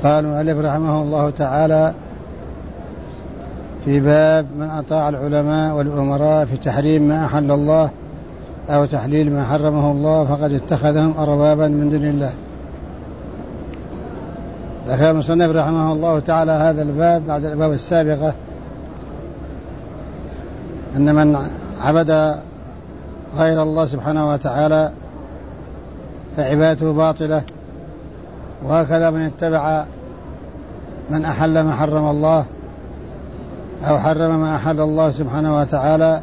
قال المؤلف رحمه الله تعالى في باب من أطاع العلماء والأمراء في تحريم ما أحل الله أو تحليل ما حرمه الله فقد اتخذهم أربابا من دون الله. ذكر المصنف رحمه الله تعالى هذا الباب بعد الأبواب السابقة أن من عبد غير الله سبحانه وتعالى فعبادته باطلة، وهكذا من اتبع من أحل ما حرم الله أو حرم ما أحل الله سبحانه وتعالى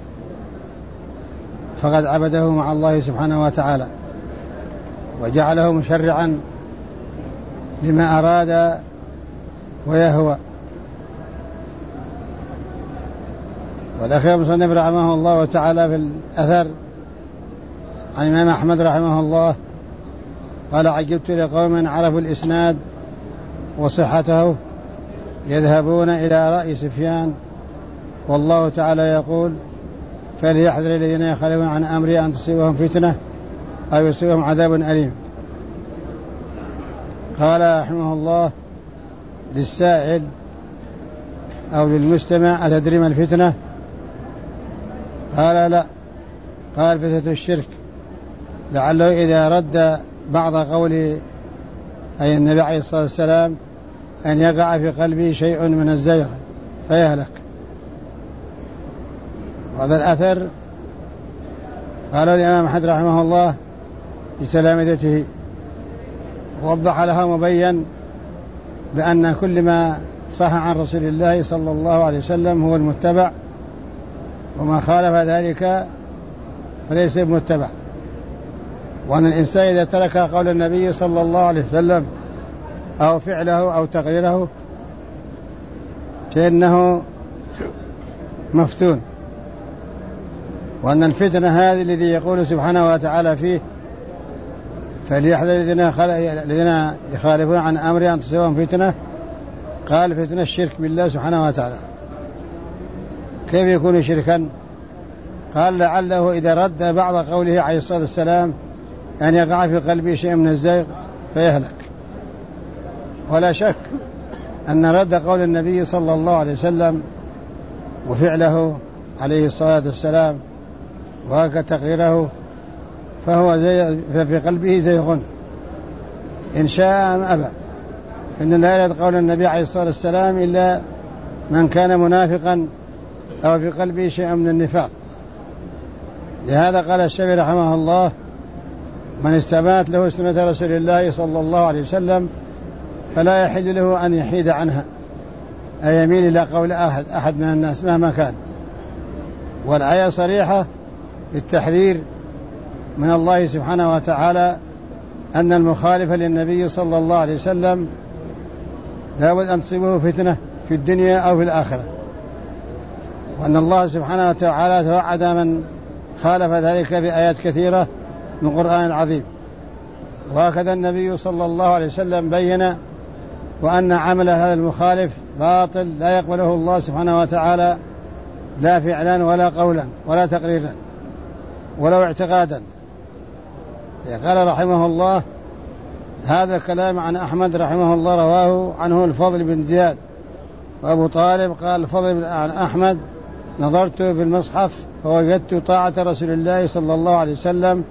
فقد عبده مع الله سبحانه وتعالى وجعله مشرعا لما أراد ويهوى. وذكر المصنف رحمه الله تعالى في الأثر عن الإمام أحمد رحمه الله قال: عجبت لقوم عرفوا الإسناد وصحته يذهبون إلى رأي سفيان والله تعالى يقول: فليحذر الذين يخالفون عن أمره أن تصيبهم فتنة أو يصيبهم عذاب أليم. قال رحمه الله للسائل أو للمستمع: أتدري ما الفتنة؟ قال: لا. قال: فتنة الشرك، لعله إذا رد بعض قوله أي النبي عليه الصلاة والسلام أن يقع في قلبه شيء من الزيغ فيهلك. وهذا الأثر قاله الإمام أحمد رحمه الله بتلامذته، ووضح لها مبين بأن كل ما صح عن رسول الله صلى الله عليه وسلم هو المتبع، وما خالف ذلك فليس متبع، وأن الإنسان إذا ترك قول النبي صلى الله عليه وسلم أو فعله أو تقريره فإنه مفتون. وأن الفتنة هذه الذي يقول سبحانه وتعالى فيه: فليحذر الذين يخالفون عن أمره أن تصيبهم فتنة. قال: فتنة الشرك بالله سبحانه وتعالى. كيف يكون شركا؟ قال: لعله إذا رد بعض قوله عليه الصلاة والسلام أن يقع في قلبه شيء من الزيغ فيهلك. ولا شك أن رد قول النبي صلى الله عليه وسلم وفعله عليه الصلاة والسلام وهكذا تقريره فهو في قلبه زيغ إن شاء أم أبى، فإن لا يرد قول النبي عليه الصلاة والسلام إلا من كان منافقا أو في قلبه شيء من النفاق. لهذا قال الشافعي رحمه الله: من استبانت له سنة رسول الله صلى الله عليه وسلم فلا يحل له أن يحيد عنها، أي يميل إلى قول أحد من الناس مهما كان. والآية صريحة بالتحذير من الله سبحانه وتعالى أن المخالف للنبي صلى الله عليه وسلم لا بد أن تصيبه فتنة في الدنيا أو في الآخرة، وأن الله سبحانه وتعالى توعد من خالف ذلك بآيات كثيرة من القرآن العظيم. وهكذا النبي صلى الله عليه وسلم بين وأن عمل هذا المخالف باطل لا يقبله الله سبحانه وتعالى لا فعلا ولا قولا ولا تقريرا ولو اعتقادا. قال رحمه الله هذا الكلام عن أحمد رحمه الله رواه عنه الفضل بن زياد وأبو طالب. قال الفضل عن أحمد: نظرت في المصحف فوجدت طاعة رسول الله صلى الله عليه وسلم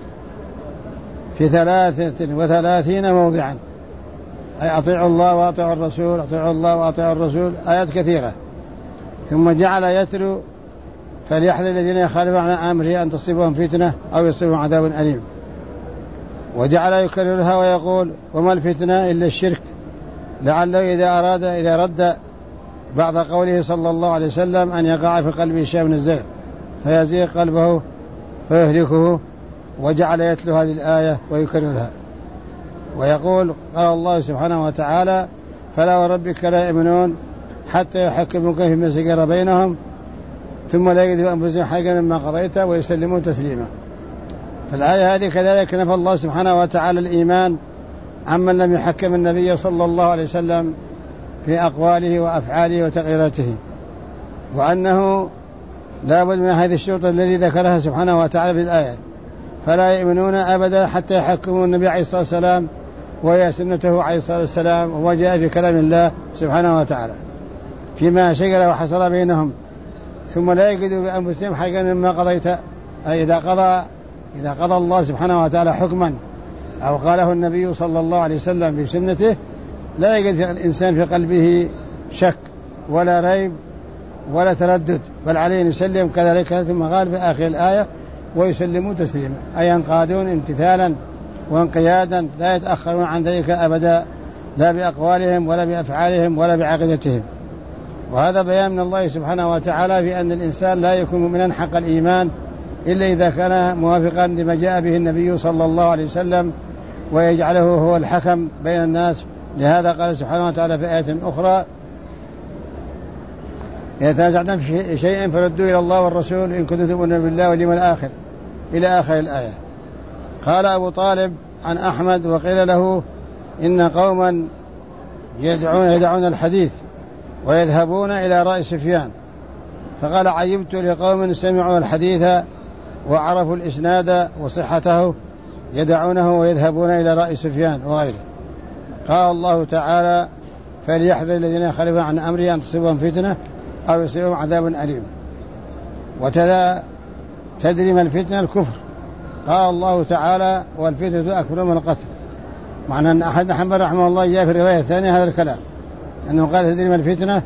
في 33 موضعا، أي أطيعوا الله وأطيعوا الرسول، أطيعوا الله وأطيعوا الرسول، آيات كثيرة. ثم جعل يتلو: فليحذر الذين يخالفون عن أمره أن تصيبهم فتنة أو يصيبهم عذاب أليم. وجعل يكررها ويقول: وما الفتنة إلا الشرك، لعله إذا رد بعض قوله صلى الله عليه وسلم أن يقع في قلبه شيء من الزيغ فيزيغ قلبه فيهلكه. وجعل يتلو هذه الآية ويكررها ويقول: قال الله سبحانه وتعالى: فلا وربك لا يؤمنون حتى يحكموك فيما شجر بينهم ثم لا يجدوا أنفسهم حاجة مما قضيت ويسلمون تسليما. فالآية هذه كذلك نفى الله سبحانه وتعالى الإيمان عمن لم يحكم النبي صلى الله عليه وسلم في أقواله وأفعاله وتقريراته، وأنه لا بد من هذه الشروط التي ذكرها سبحانه وتعالى في الآية: فلا يؤمنون أبدا حتى يحكموا النبي عليه الصلاة والسلام وهي سنته عليه الصلاة والسلام، وما جاء في كلام الله سبحانه وتعالى فيما شجر وحصل بينهم، ثم لا يجدوا بأنفسهم حاجة مما قضيت. أي إذا قضى الله سبحانه وتعالى حكما أو قاله النبي صلى الله عليه وسلم في سنته، لا يجد الإنسان في قلبه شك ولا ريب ولا تردد، بل عليه يسلم كذلك. ثم قال في آخر الآية ويسلمون تسليما، أي ينقادون امتثالا وانقيادا، لا يتأخرون عن ذلك أبدا، لا بأقوالهم ولا بأفعالهم ولا بعقيدتهم. وهذا بيان من الله سبحانه وتعالى في أن الإنسان لا يكون مؤمنا حق الإيمان إلا إذا كان موافقا لما جاء به النبي صلى الله عليه وسلم، ويجعله هو الحكم بين الناس. لهذا قال سبحانه وتعالى في آية أخرى يتنازعون في شيء فردوا إلى الله والرسول إن كنتم تؤمنون بالله واليوم الآخر، إلى آخر الآية. قال أبو طالب عن أحمد وقيل له إن قوما يدعون الحديث ويذهبون إلى رأي سفيان، فقال عجبت لقوم سمعوا الحديث وعرفوا الإسناد وصحته يدعونه ويذهبون إلى رأي سفيان وغيره. قال الله تعالى فليحذر الذين يخالفون عن أمره أن تصيبهم فتنة أو يصيبهم عذاب أليم. تدري ما الفتنة؟ الكفر. قال الله تعالى والفتنة أكبر من القتل، معنى أن أحد حنبل رحمه الله جاء في الرواية الثانية هذا الكلام، أنه قال تدري ما الفتنة،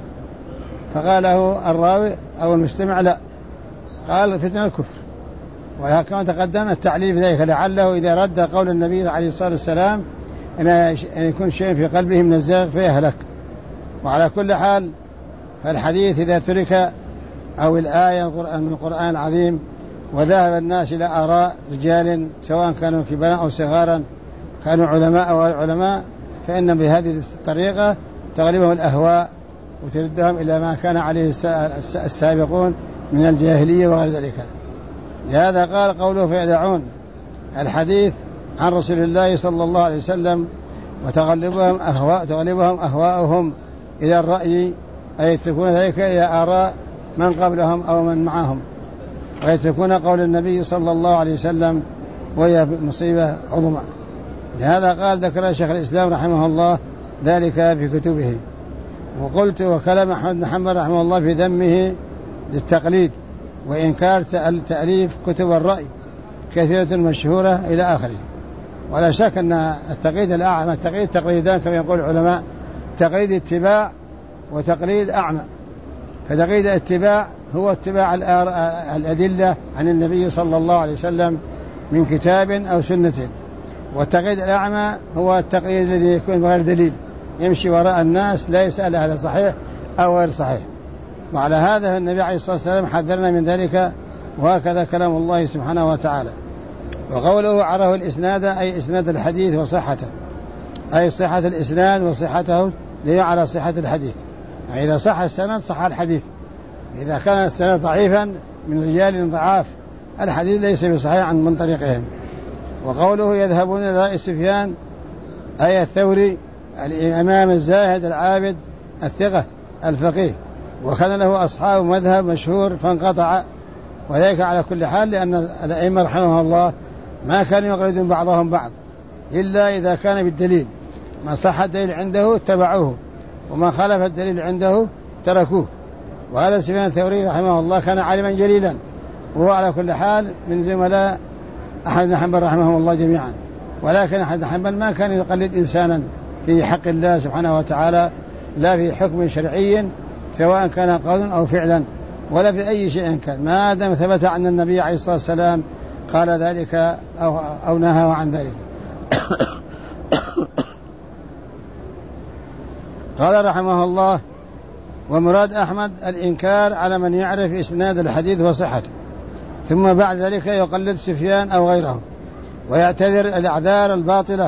فقاله الراوي أو المستمع لا، قال الفتنة الكفر. وكما تقدم التعليل ذلك لعله إذا رد قول النبي عليه الصلاة والسلام أن يكون شيء في قلبه من الزاغ فيهلك. وعلى كل حال فالحديث إذا ترك أو الآية من القرآن العظيم وذهب الناس إلى آراء رجال سواء كانوا كبارا أو صغارا، كانوا علماء أو علماء، فإن بهذه الطريقة تغلبهم الأهواء وتردهم إلى ما كان عليه السابقون من الجاهلية وغير ذلك. لهذا قال قوله فيدعون الحديث عن رسول الله صلى الله عليه وسلم وتغلبهم أهواءهم إلى الرأي، أي تكون ذلك إلى آراء من قبلهم أو من معهم، ويتركون قول النبي صلى الله عليه وسلم، وهي مصيبة عظمى. لهذا قال ذكر شيخ الإسلام رحمه الله ذلك في كتبه. وقلت وكلام أحمد بن حنبل رحمه الله في ذمه للتقليد وإنكار تأليف كتب الرأي كثيرة مشهورة إلى آخره. ولا شك أن التقليد الأعمى تقليدان كما يقول العلماء، تقليد اتباع وتقليد أعمى. فتقليد الاتباع هو اتباع الأدلة عن النبي صلى الله عليه وسلم من كتاب أو سنة، والتقليد الأعمى هو التقليد الذي يكون بغير دليل، يمشي وراء الناس لا يسأل هذا صحيح أو غير صحيح. وعلى هذا النبي عليه الصلاة والسلام حذرنا من ذلك، وهكذا كلام الله سبحانه وتعالى. وقوله عرف الإسناد أي إسناد الحديث وصحته، أي صحة الإسناد وصحته ليعلى صحة الحديث. يعني إذا صح السند صح الحديث، إذا كان السند ضعيفا من رجال ضعاف الحديث ليس بصحيح من طريقهم. وقوله يذهبون إلى رأي سفيان أي الثوري الإمام الزاهد العابد الثقة الفقيه، وكان له أصحاب مذهب مشهور فانقطع، وذلك على كل حال لأن الأئمة رحمه الله ما كانوا يقلدون بعضهم بعض إلا إذا كان بالدليل، ما صح الدليل عنده اتبعوه وما خالف الدليل عنده تركوه. وهذا سفيان الثوري رحمه الله كان عالما جليلا، وهو على كل حال من زملاء أحمد بن حنبل رحمه الله جميعا. ولكن أحمد بن حنبل ما كان يقلد إنسانا في حق الله سبحانه وتعالى، لا في حكم شرعي سواء كان قولا أو فعلا ولا في أي شيء كان، ما دام ثبت عن النبي عليه الصلاة والسلام قال ذلك أو نهى عن ذلك. قال رحمه الله ومراد أحمد الإنكار على من يعرف إسناد الحديث وصحته، ثم بعد ذلك يقلد سفيان أو غيره ويعتذر الأعذار الباطلة،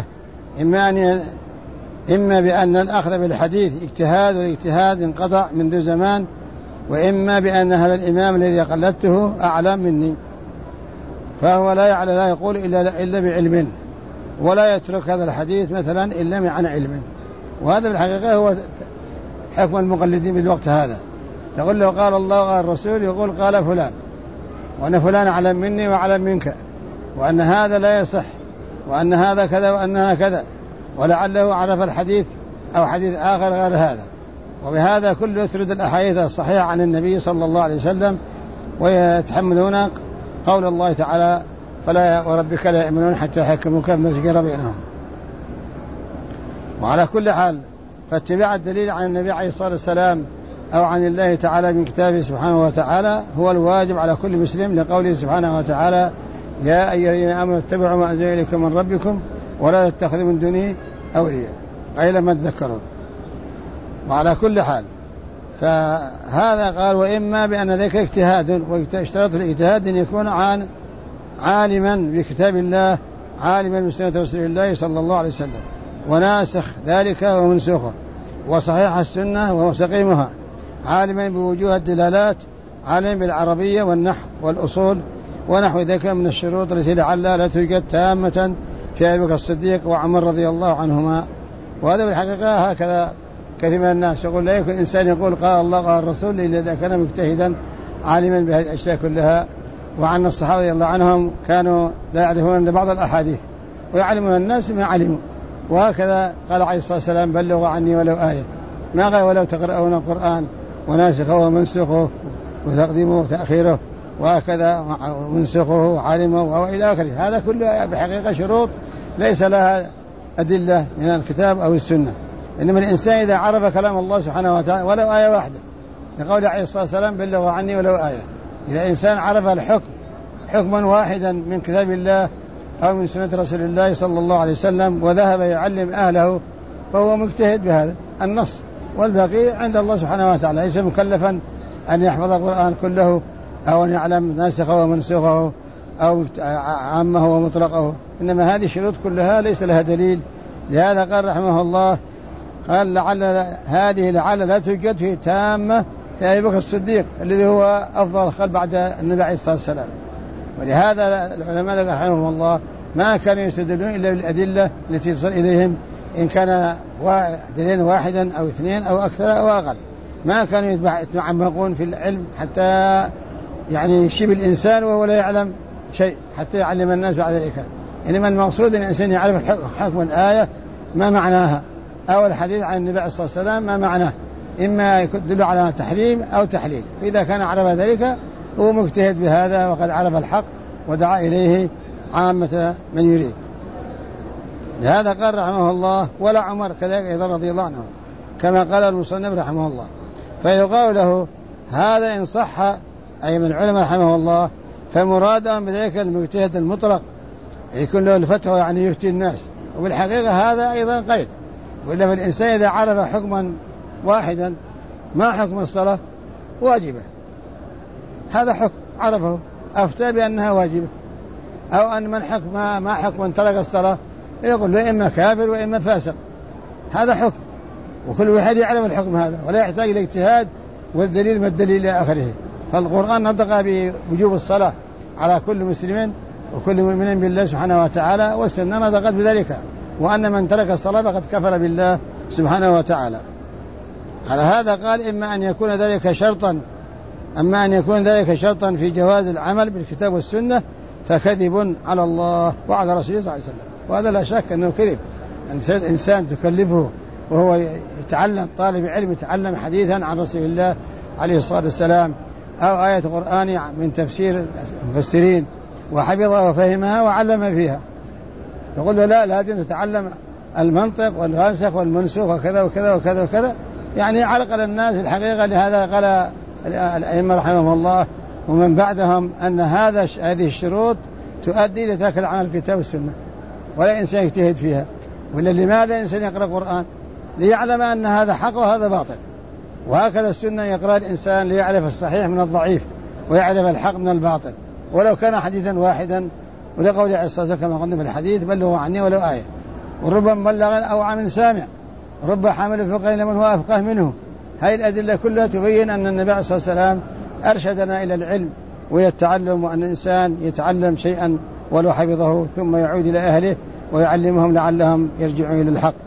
إما بأن الأخذ بالحديث اجتهاد والاجتهاد انقطع منذ زمان، وإما بأن هذا الإمام الذي قلدته أعلم مني، فهو لا يقول إلا بعلم، ولا يترك هذا الحديث مثلا إلا عن علم. وهذا بالحقيقة هو حكم المقلدين بالوقت هذا، تقول له قال الله وقال الرسول، يقول قال فلان، وأن فلان أعلم مني وأعلم منك، وأن هذا لا يصح، وأن هذا كذا وأنها كذا، ولعله عرف الحديث أو حديث آخر غير هذا. وبهذا كله يسرد الأحاديث الصحيحة عن النبي صلى الله عليه وسلم، ويتحملون قول الله تعالى: فلا وربك لا يؤمنون حتى يحكموك فيما شجر بينهم. وعلى كل حال فاتباع الدليل عن النبي عليه الصلاة والسلام أو عن الله تعالى من كتابه سبحانه وتعالى هو الواجب على كل مسلم، لقوله سبحانه وتعالى: يا أيها الذين آمنوا اتبعوا ما أنزل إليكم من ربكم ولا تتخذوا من دونه أولياء، أي لما تذكرون. وعلى كل حال فهذا قال: وإما بأن ذلك اجتهاد، واشترط الاجتهاد أن يكون عالما بكتاب الله، عالما بسنة رسول الله صلى الله عليه وسلم، وناسخ ذلك ومنسوخه، وصحيح السنة ومستقيمها، عالما بوجوه الدلالات، عالما بالعربية والنحو والأصول ونحو ذلك من الشروط التي لعلها لا توجد تامة في أبي بكر الصديق وعمر رضي الله عنهما. وهذا بالحقيقة هكذا كثير من الناس يقول: لا يمكن إنسان يقول قال الله قال الرسول إلا إذا كان مجتهدا عالما بهذه الأشياء كلها. وعن الصحابة رضي الله عنهم كانوا لا يعرفون بعض الأحاديث ويعلمون الناس ما علموا. وهكذا قال عليه الصلاة والسلام: بلغوا عني ولو آية، ما قال ولو تقرؤون القرآن وناسخه ومنسخه وتقديمه وتأخيره، وهكذا منسخه وعالمه وإلى آخره. هذا كله بحقيقة شروط ليس لها أدلة من الكتاب أو السنة. إنما الإنسان إذا عرف كلام الله سبحانه وتعالى ولو آية واحدة، لقول عليه الصلاة والسلام: بلغوا عني ولو آية. إذا إنسان عرف الحكم حكما واحدا من كتاب الله أو من سنة رسول الله صلى الله عليه وسلم وذهب يعلم أهله فهو مجتهد بهذا النص، والباقي عند الله سبحانه وتعالى. ليس مكلفا أن يحفظ القرآن كله أو أن يعلم ناسخه ومنسوخه أو عامه ومطلقه، إنما هذه الشروط كلها ليس لها دليل. لهذا قال رحمه الله: قال لعل لا توجد في تامة في أبي بكر الصديق الذي هو أفضل الخلق بعد النبي عليه الصلاة والسلام. ولهذا العلماء رحمهم الله ما كانوا يستدلون إلا بالأدلة التي تصل إليهم، إن كان دليل واحدا أو اثنين أو أكثر أو أقل. ما كانوا يتعمقون في العلم حتى يعني يشيب الإنسان وهو لا يعلم شيء حتى يعلم الناس بعد ذلك. إنما المقصود أن الإنسان يعرف حكم الآية ما معناها، أو الحديث عن النبي عليه الصلاة والسلام ما معناه، إما يدل على تحريم أو تحليل. فإذا كان عرف ذلك هو مجتهد بهذا وقد عرف الحق ودعا إليه عامة من يريد. لهذا قال رحمه الله: ولا عمر كذلك أيضا رضي الله عنه، كما قال المصنف رحمه الله. فيقال له: هذا إن صح أي من العلماء رحمه الله فمرادهم بذلك المجتهد المطلق يكون له الفتوى، يعني يفتي الناس. وبالحقيقة هذا أيضا قيد، وإلا فالإنسان إذا عرف حكما واحدا: ما حكم الصلاة؟ واجبة. هذا حكم عرفه أفتى بأنها واجبة. أو أن من حكم ما حكم من ترك الصلاة؟ يقول له إما كافر وإما فاسق. هذا حكم، وكل واحد يعلم الحكم هذا ولا يحتاج إلى اجتهاد والدليل ما الدليل إلى آخره. فالقرآن نطق بوجوب الصلاة على كل مسلم وكل مؤمن بالله سبحانه وتعالى، والسنة نطقت بذلك، وأن من ترك الصلاة فقد كفر بالله سبحانه وتعالى. على هذا قال: إما أن يكون ذلك شرطا، أما أن يكون ذلك شرطا في جواز العمل بالكتاب والسنة فكذب على الله وعلى رسوله صلى الله عليه وسلم. وهذا لا شك أنه كذب. إنسان تكلفه وهو يتعلم، طالب علم يتعلم حديثا عن رسول الله عليه الصلاة والسلام أو آية قرآن من تفسير المفسرين وحفظها وفهمها وعلم فيها، تقول له لا لازم تتعلم المنطق والناسخ والمنسوخ وكذا وكذا وكذا وكذا، يعني علق الناس في الحقيقة. لهذا قال الأئمة رحمهم الله ومن بعدهم أن هذه الشروط تؤدي لترك العمل بالكتاب والسنة، ولا إنسان يجتهد فيها. ولا لماذا الإنسان يقرأ القرآن؟ ليعلم أن هذا حق وهذا باطل. وهكذا السنة يقرأ الإنسان ليعرف الصحيح من الضعيف ويعرف الحق من الباطل، ولو كان حديثا واحدا. ولقول عليه الصلاة والسلام كما قلنا في الحديث: بلغوا عني ولو آية. وربما بلغ أوعى من سامع، رب حامل فقه لمن هو أفقه منه. هذه الأدلة كلها تبين أن النبي عليه الصلاة والسلام أرشدنا إلى العلم ويتعلم، وأن الإنسان يتعلم شيئا ولو حفظه ثم يعود إلى أهله ويعلمهم لعلهم يرجعون إلى الحق.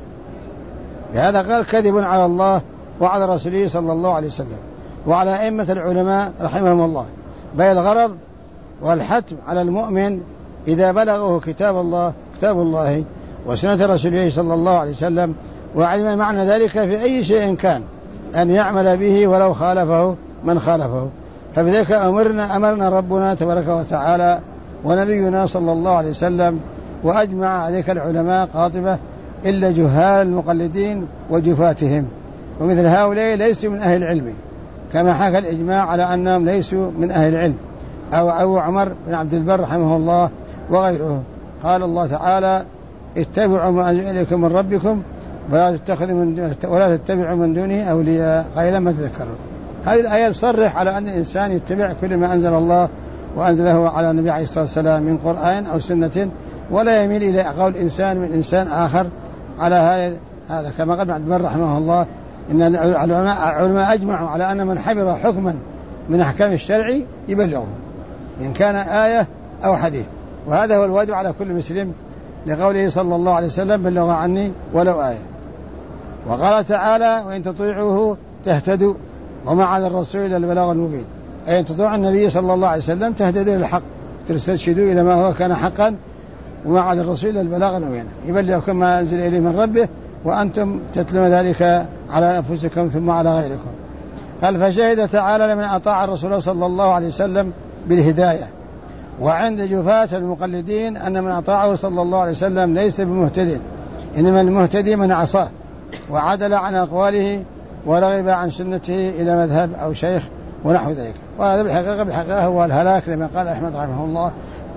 لهذا قال: كذب على الله وعلى رسوله صلى الله عليه وسلم وعلى أئمة العلماء رحمهم الله. بل الغرض والحتم على المؤمن إذا بلغه كتاب الله وسنة رسوله صلى الله عليه وسلم، وعلم معنى ذلك في أي شيء كان أن يعمل به ولو خالفه من خالفه. فبذلك أمرنا ربنا تبارك وتعالى ونبينا صلى الله عليه وسلم، وأجمع عليك العلماء قاطبة إلا جهال المقلدين وجفاتهم، ومثل هؤلاء ليسوا من أهل العلم، كما حكى الإجماع على أنهم ليسوا من أهل العلم، أو عمر بن عبد البر رحمه الله وغيره. قال الله تعالى: اتبعوا ما أنزل إليكم من ربكم ولا تتبعوا من دونه أولياء قليلا ما تذكرون. هذه الآية تصرح على أن الإنسان يتبع كل ما أنزل الله وأنزله على النبي عليه الصلاة والسلام من قرآن أو سنة، ولا يميل إلى قول إنسان من إنسان آخر على هذا. كما قال عبد البر رحمه الله إن العلماء أجمعوا على أن من حفظ حكما من أحكام الشرع يبلغه إن كان آية أو حديث، وهذا هو الواجب على كل مسلم، لقوله صلى الله عليه وسلم: بلغ عني ولو آية. وقال تعالى: وإن تطيعوه تهتدوا وما على الرسول إلا البلاغ المبين. أي أن تطيعوا النبي صلى الله عليه وسلم تهتدوا للحق، ترشدوا إلى ما هو كان حقا، وما على الرسول إلا البلاغ المبين، يبلغكم ما أنزل إليه من ربه وأنتم تتلون ذلك على أنفسكم ثم على غيركم. قال: فشهد تعالى لمن أطاع الرسول صلى الله عليه وسلم بالهداية. وعند جفاة المقلدين أن من أطاعه صلى الله عليه وسلم ليس بمهتد، إنما المهتدي من عصاه وعدل عن أقواله ورغب عن سنته إلى مذهب أو شيخ ونحو ذلك. وهذا بالحقيقة هو الهلاك، لما قال أحمد رحمه الله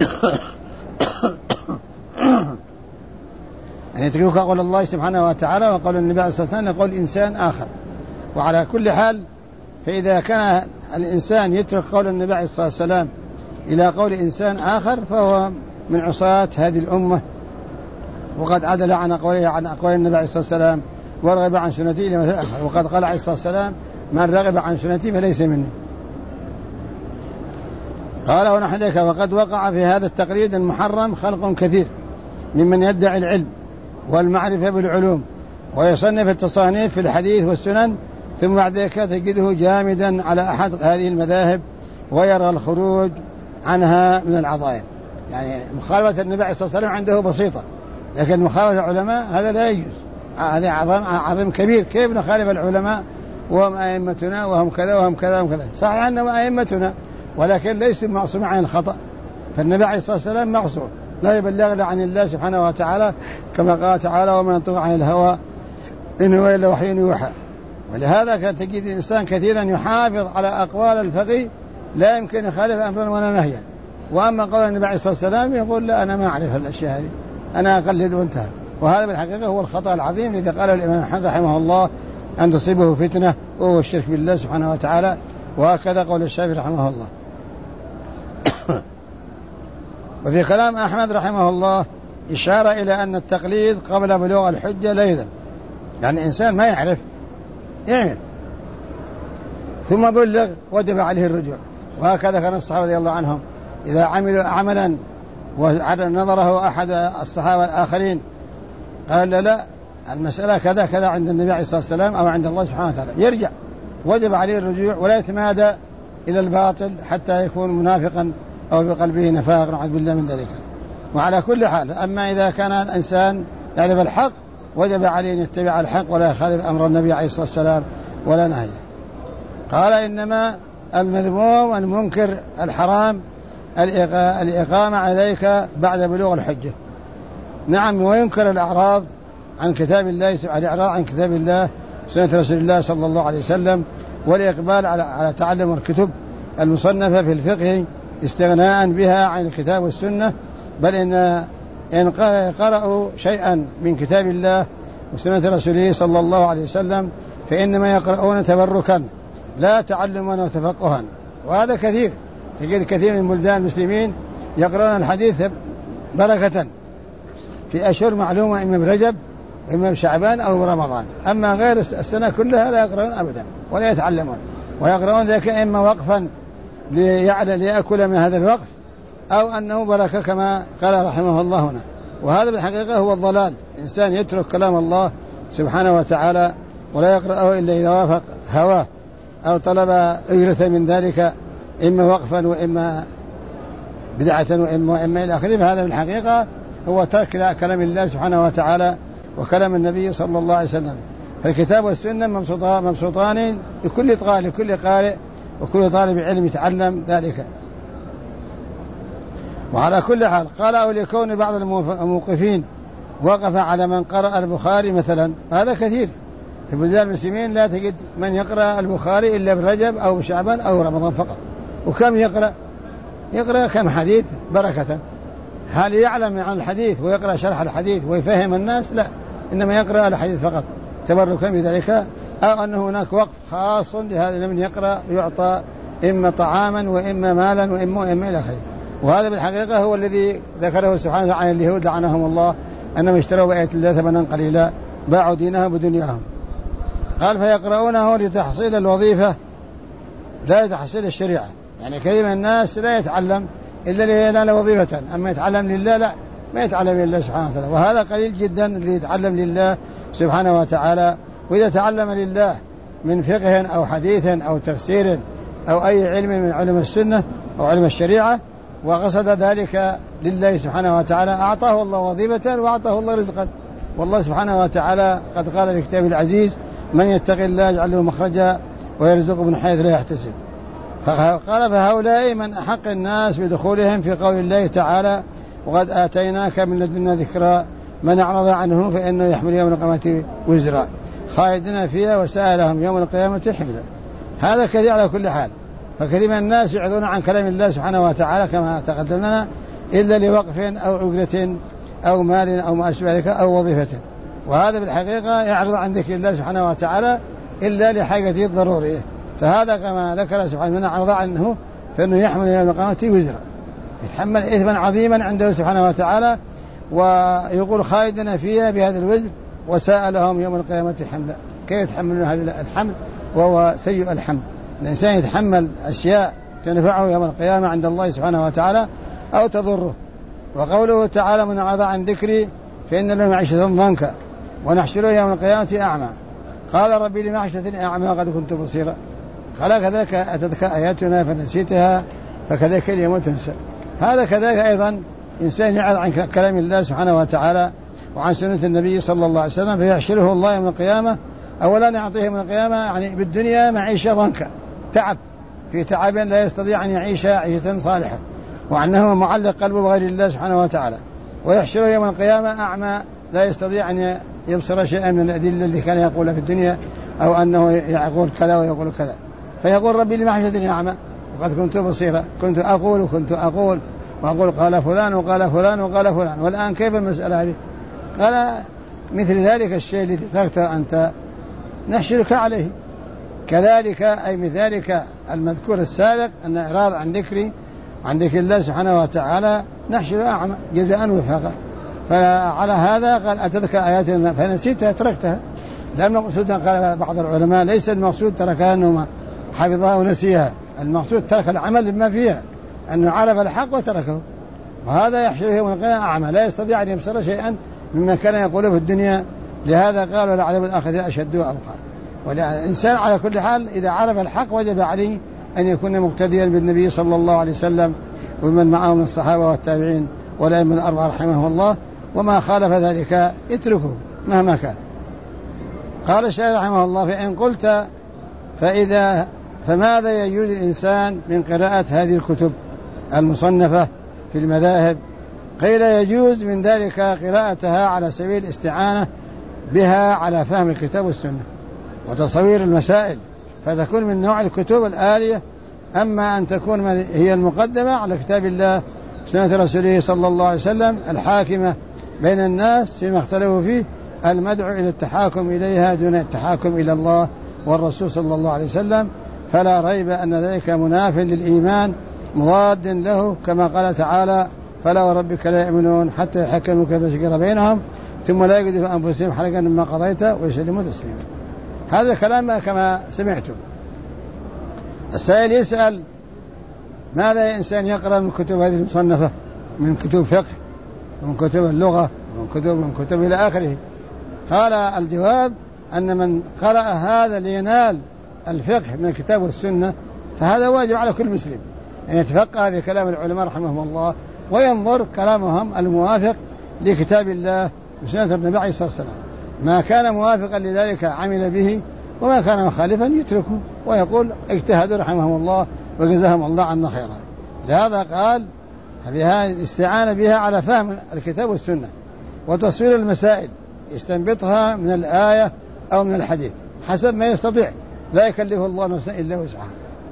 أن يتركوا قول الله سبحانه وتعالى وقول النبي عليه الصلاة والسلام لقول إنسان آخر. وعلى كل حال، فإذا كان الإنسان يترك قول النبي عليه الصلاة والسلام إلى قول إنسان آخر فهو من عصاة هذه الأمة، وقد عدل عن أقوال النبي عليه الصلاة والسلام ورغب عن سنتي إلى مثل آخر. وقد قال عليه الصلاة والسلام: من رغب عن سنتي فليس مني. قال: ونحن ذلك. وقد وقع في هذا التقليد المحرم خلق كثير ممن يدعي العلم والمعرفة بالعلوم ويصنف التصانيف في الحديث والسنن، ثم بعد ذلك تجده جامدا على أحد هذه المذاهب ويرى الخروج عنها من العظائم. يعني مخالفة النبي عليه الصلاة والسلام عنده بسيطة، لكن مخالفة العلماء هذا لا يجوز، هذا عظيم كبير. كيف نخالف العلماء وهم أئمتنا وهم كذا وهم كذا وهم كذا؟ صحيح أنهم أئمتنا ولكن ليسوا معصوم عن الخطأ، فالنبي عليه الصلاة والسلام معصوم لا يبلغ عن الله سبحانه وتعالى، كما قال تعالى: وما ينطق عن الهوى إن هو إلا وحي يوحى. ولهذا كان تجد الإنسان كثيرا يحافظ على أقوال الفقيه لا يمكن يخالف أمرا ولا نهيا، وأما قول النبي عليه الصلاة والسلام يقول: لا، أنا ما أعرف الأشياء هذه، أنا أقلد وانتهى. وهذا بالحقيقة هو الخطأ العظيم الذي قاله الإمام أحمد رحمه الله: أن تصيبه فتنة وهو الشرك بالله سبحانه وتعالى. وهكذا قول الشافعي رحمه الله. وفي كلام أحمد رحمه الله إشارة إلى أن التقليد قبل بلوغ الحجة لا يلزم، يعني إنسان ما يعرف يعمل ثم بلغ وجب عليه الرجوع. وهكذا كان الصحابة رضي الله عنهم إذا عملوا عملا ونظره أحد الصحابة الآخرين قال: لا، المسألة كذا كذا عند النبي عليه الصلاة والسلام أو عند الله سبحانه وتعالى، يرجع، وجب عليه الرجوع ولا يتمادى إلى الباطل حتى يكون منافقا أو بقلبه نفاق، نعوذ بالله من ذلك. وعلى كل حال، أما إذا كان الإنسان يعرف الحق وجب عليه أن يتبع الحق ولا يخالف أمر النبي عليه الصلاة والسلام ولا نهيه. قال: إنما المذموم والمنكر الحرام الإقامة على ذلك بعد بلوغ الحجة. نعم، وينكر الإعراض عن كتاب الله، الإعراض عن كتاب الله سنة رسول الله صلى الله عليه وسلم، والإقبال على تعلم الكتب المصنفة في الفقه استغناء بها عن الكتاب والسنة، بل إن قرأوا شيئا من كتاب الله وسنة رسوله صلى الله عليه وسلم فإنما يقرؤون تبركا لا تعلما وتفقها. وهذا كثير، تجد كثير من بلدان المسلمين يقرؤون الحديث بركة في أشهر معلومة، إما برجب إما بشعبان أو برمضان، أما غير السنة كلها لا يقرؤون أبدا ولا يتعلمون، ويقرؤون ذلك إما وقفا ليأكل من هذا الوقف أو أنه بركة كما قال رحمه الله هنا. وهذا بالحقيقة هو الضلال، إنسان يترك كلام الله سبحانه وتعالى ولا يقرأه إلا إذا وافق هواه أو طلب أجرة من ذلك، إما وقفا وإما بدعة وإما إلى آخره. فهذا بالحقيقة هو ترك كلام الله سبحانه وتعالى وكلام النبي صلى الله عليه وسلم. فالكتاب والسنة مبسوطان لكل قارئ وكل طالب علم يتعلم ذلك. وعلى كل حال قال أو لكون بعض الموقفين وقف على من قرأ البخاري مثلا، هذا كثير في بلدان المسلمين، لا تجد من يقرأ البخاري إلا برجب أو بشعبان أو رمضان فقط. وكم يقرأ كم حديث بركة. هل يعلم عن الحديث ويقرأ شرح الحديث ويفهم الناس؟ لا، إنما يقرأ الحديث فقط تبركا بذلك، أو أن هناك وقف خاص لهذا من يقرأ يعطى إما طعاما وإما مالا وإما إلى آخره. وهذا بالحقيقة هو الذي ذكره سبحانه وتعالى اليهود لعنهم الله أنهم اشتروا بآيات الله ثمنا قليلا باعوا دينهم بدنياهم. قال فيقرؤونه لتحصيل الوظيفة لا لتحصيل الشريعة، يعني كثير من الناس لا يتعلم إلا لينال وظيفة، أما يتعلم لله لا، ما يتعلم لله سبحانه وتعالى. وهذا قليل جدا اللي يتعلم لله سبحانه وتعالى. وإذا تعلم لله من فقه أو حديث أو تفسير أو أي علم من علم السنة أو علم الشريعة وقصد ذلك لله سبحانه وتعالى أعطاه الله وظيفة وأعطاه الله رزقا. والله سبحانه وتعالى قد قال في كتابه العزيز من يتق الله يجعل له مخرجا ويرزقه من حيث لا يحتسب. فقال فهؤلاء من أحق الناس بدخولهم في قول الله تعالى وقد آتيناك من لدنا ذكرا من أعرض عنه فإنه يحمل يوم القيامة وزرا خالدين فيها وسألهم يوم القيامة حملا. هذا كثير على كل حال. فكثير من الناس يعرضون عن كلام الله سبحانه وتعالى كما تقدم لنا إلا لوقف أو أجرة أو مال أو ما أشبه ذلك أو وظيفة. وهذا بالحقيقة يعرض عن ذكر الله سبحانه وتعالى إلا لحاجته الضرورية. فهذا كما ذكر سبحانه من أعرض عنه فإنه يحمل يوم القيامة وزرا، يتحمل إثما عظيما عنده سبحانه وتعالى، ويقول خالدنا فيها بهذا الوزر وسألهم يوم القيامة حملا. كيف يتحملون هذا الحمل وهو سيء الحمل؟ الإنسان يتحمل أشياء تنفعه يوم القيامة عند الله سبحانه وتعالى أو تضره. وقوله تعالى من أعرض عن ذكري فإن له معيشة ضنكا ونحشره يوم القيامة أعمى قال ربي لما حشرتني أعمى وقد كنت بصيرا قال كذلك أتتك آياتنا فنسيتها فكذلك اليوم تنسى. هذا كذلك أيضا إنسان يعرض عن كلام الله سبحانه وتعالى وعن سنة النبي صلى الله عليه وسلم فيحشره الله يوم القيامة. أولا يعطيه من القيامة يعني بالدنيا معيشة ضنكا، تعب في تعب لا يستطيع أن يعيش عيشة صالحة، وأنه معلق قلبه بغير الله سبحانه وتعالى. ويحشره يوم القيامة أعمى لا يستطيع أن يبصر شيئا من الأدلة اللي كان يقولها في الدنيا، أو أنه يقول كذا ويقول كذا، فيقول ربي لما حشرتني أعمى وقد كنت بصيرا كنت أقول وأقول قال فلان وقال فلان وقال فلان، والآن كيف المسألة هذه؟ قال مثل ذلك الشيء الذي تركته أنت نحشرك عليه كذلك، أي من ذلك المذكور السابق أن إعراض عن ذكر الله سبحانه وتعالى نحشر أعمى جزاء وفاقا. فعلى هذا قال أتتك آياتنا فنسيتها تركتها. لا المقصود قال بعض العلماء ليس المقصود تركها أنه حفظها ونسيها، المقصود ترك العمل بما فيها، أنه عرف الحق وتركه. وهذا يحشره يوم القيامة أعمى لا يستطيع أن يبصر شيئا مما كان يقوله في الدنيا. لهذا قالوا العذاب الآخرة أشد وأبقى. والإنسان على كل حال إذا عرف الحق وجب عليه أن يكون مقتديا بالنبي صلى الله عليه وسلم ومن معه من الصحابة والتابعين والأئمة الأربعة رحمه الله، وما خالف ذلك اتركه مهما كان. قال الشاعر رحمه الله فإن قلت فماذا يجوز الإنسان من قراءة هذه الكتب المصنفة في المذاهب؟ قيل يجوز من ذلك قراءتها على سبيل الاستعانة بها على فهم الكتاب والسنة وتصوير المسائل، فتكون من نوع الكتب الآلية. أما أن تكون هي المقدمة على كتاب الله سنة رسوله صلى الله عليه وسلم الحاكمة بين الناس فيما اختلفوا فيه المدعو إلى التحاكم إليها دون التحاكم إلى الله والرسول صلى الله عليه وسلم، فلا ريب أن ذلك مناف للإيمان مضاد له، كما قال تعالى فلا وربك لا يؤمنون حتى يحكموك فيما شجر بينهم ثم لا يجدوا في أنفسهم حرجا مما قضيت ويسلموا تسليما. هذا الكلام كما سمعتم. السائل يسأل ماذا الإنسان يقرأ من كتب هذه المصنفة من كتب فقه ومن كتب اللغة ومن كتب إلى آخره؟ قال الجواب أن من قرأ هذا لينال الفقه من الكتاب والسنة فهذا واجب على كل مسلم أن يتفقه في كلام العلماء رحمهم الله وينظر كلامهم الموافق لكتاب الله وسنة النبي عليه الصلاة والسلام. ما كان موافقا لذلك عمل به، وما كان مخالفا يتركه ويقول اجتهدوا رحمهم الله وجزاهم الله عنا خيرا. لهذا قال بها استعان بها على فهم الكتاب والسنة وتصوير المسائل يستنبطها من الآية أو من الحديث حسب ما يستطيع، لا يكلف الله نفسا إلا وسعها.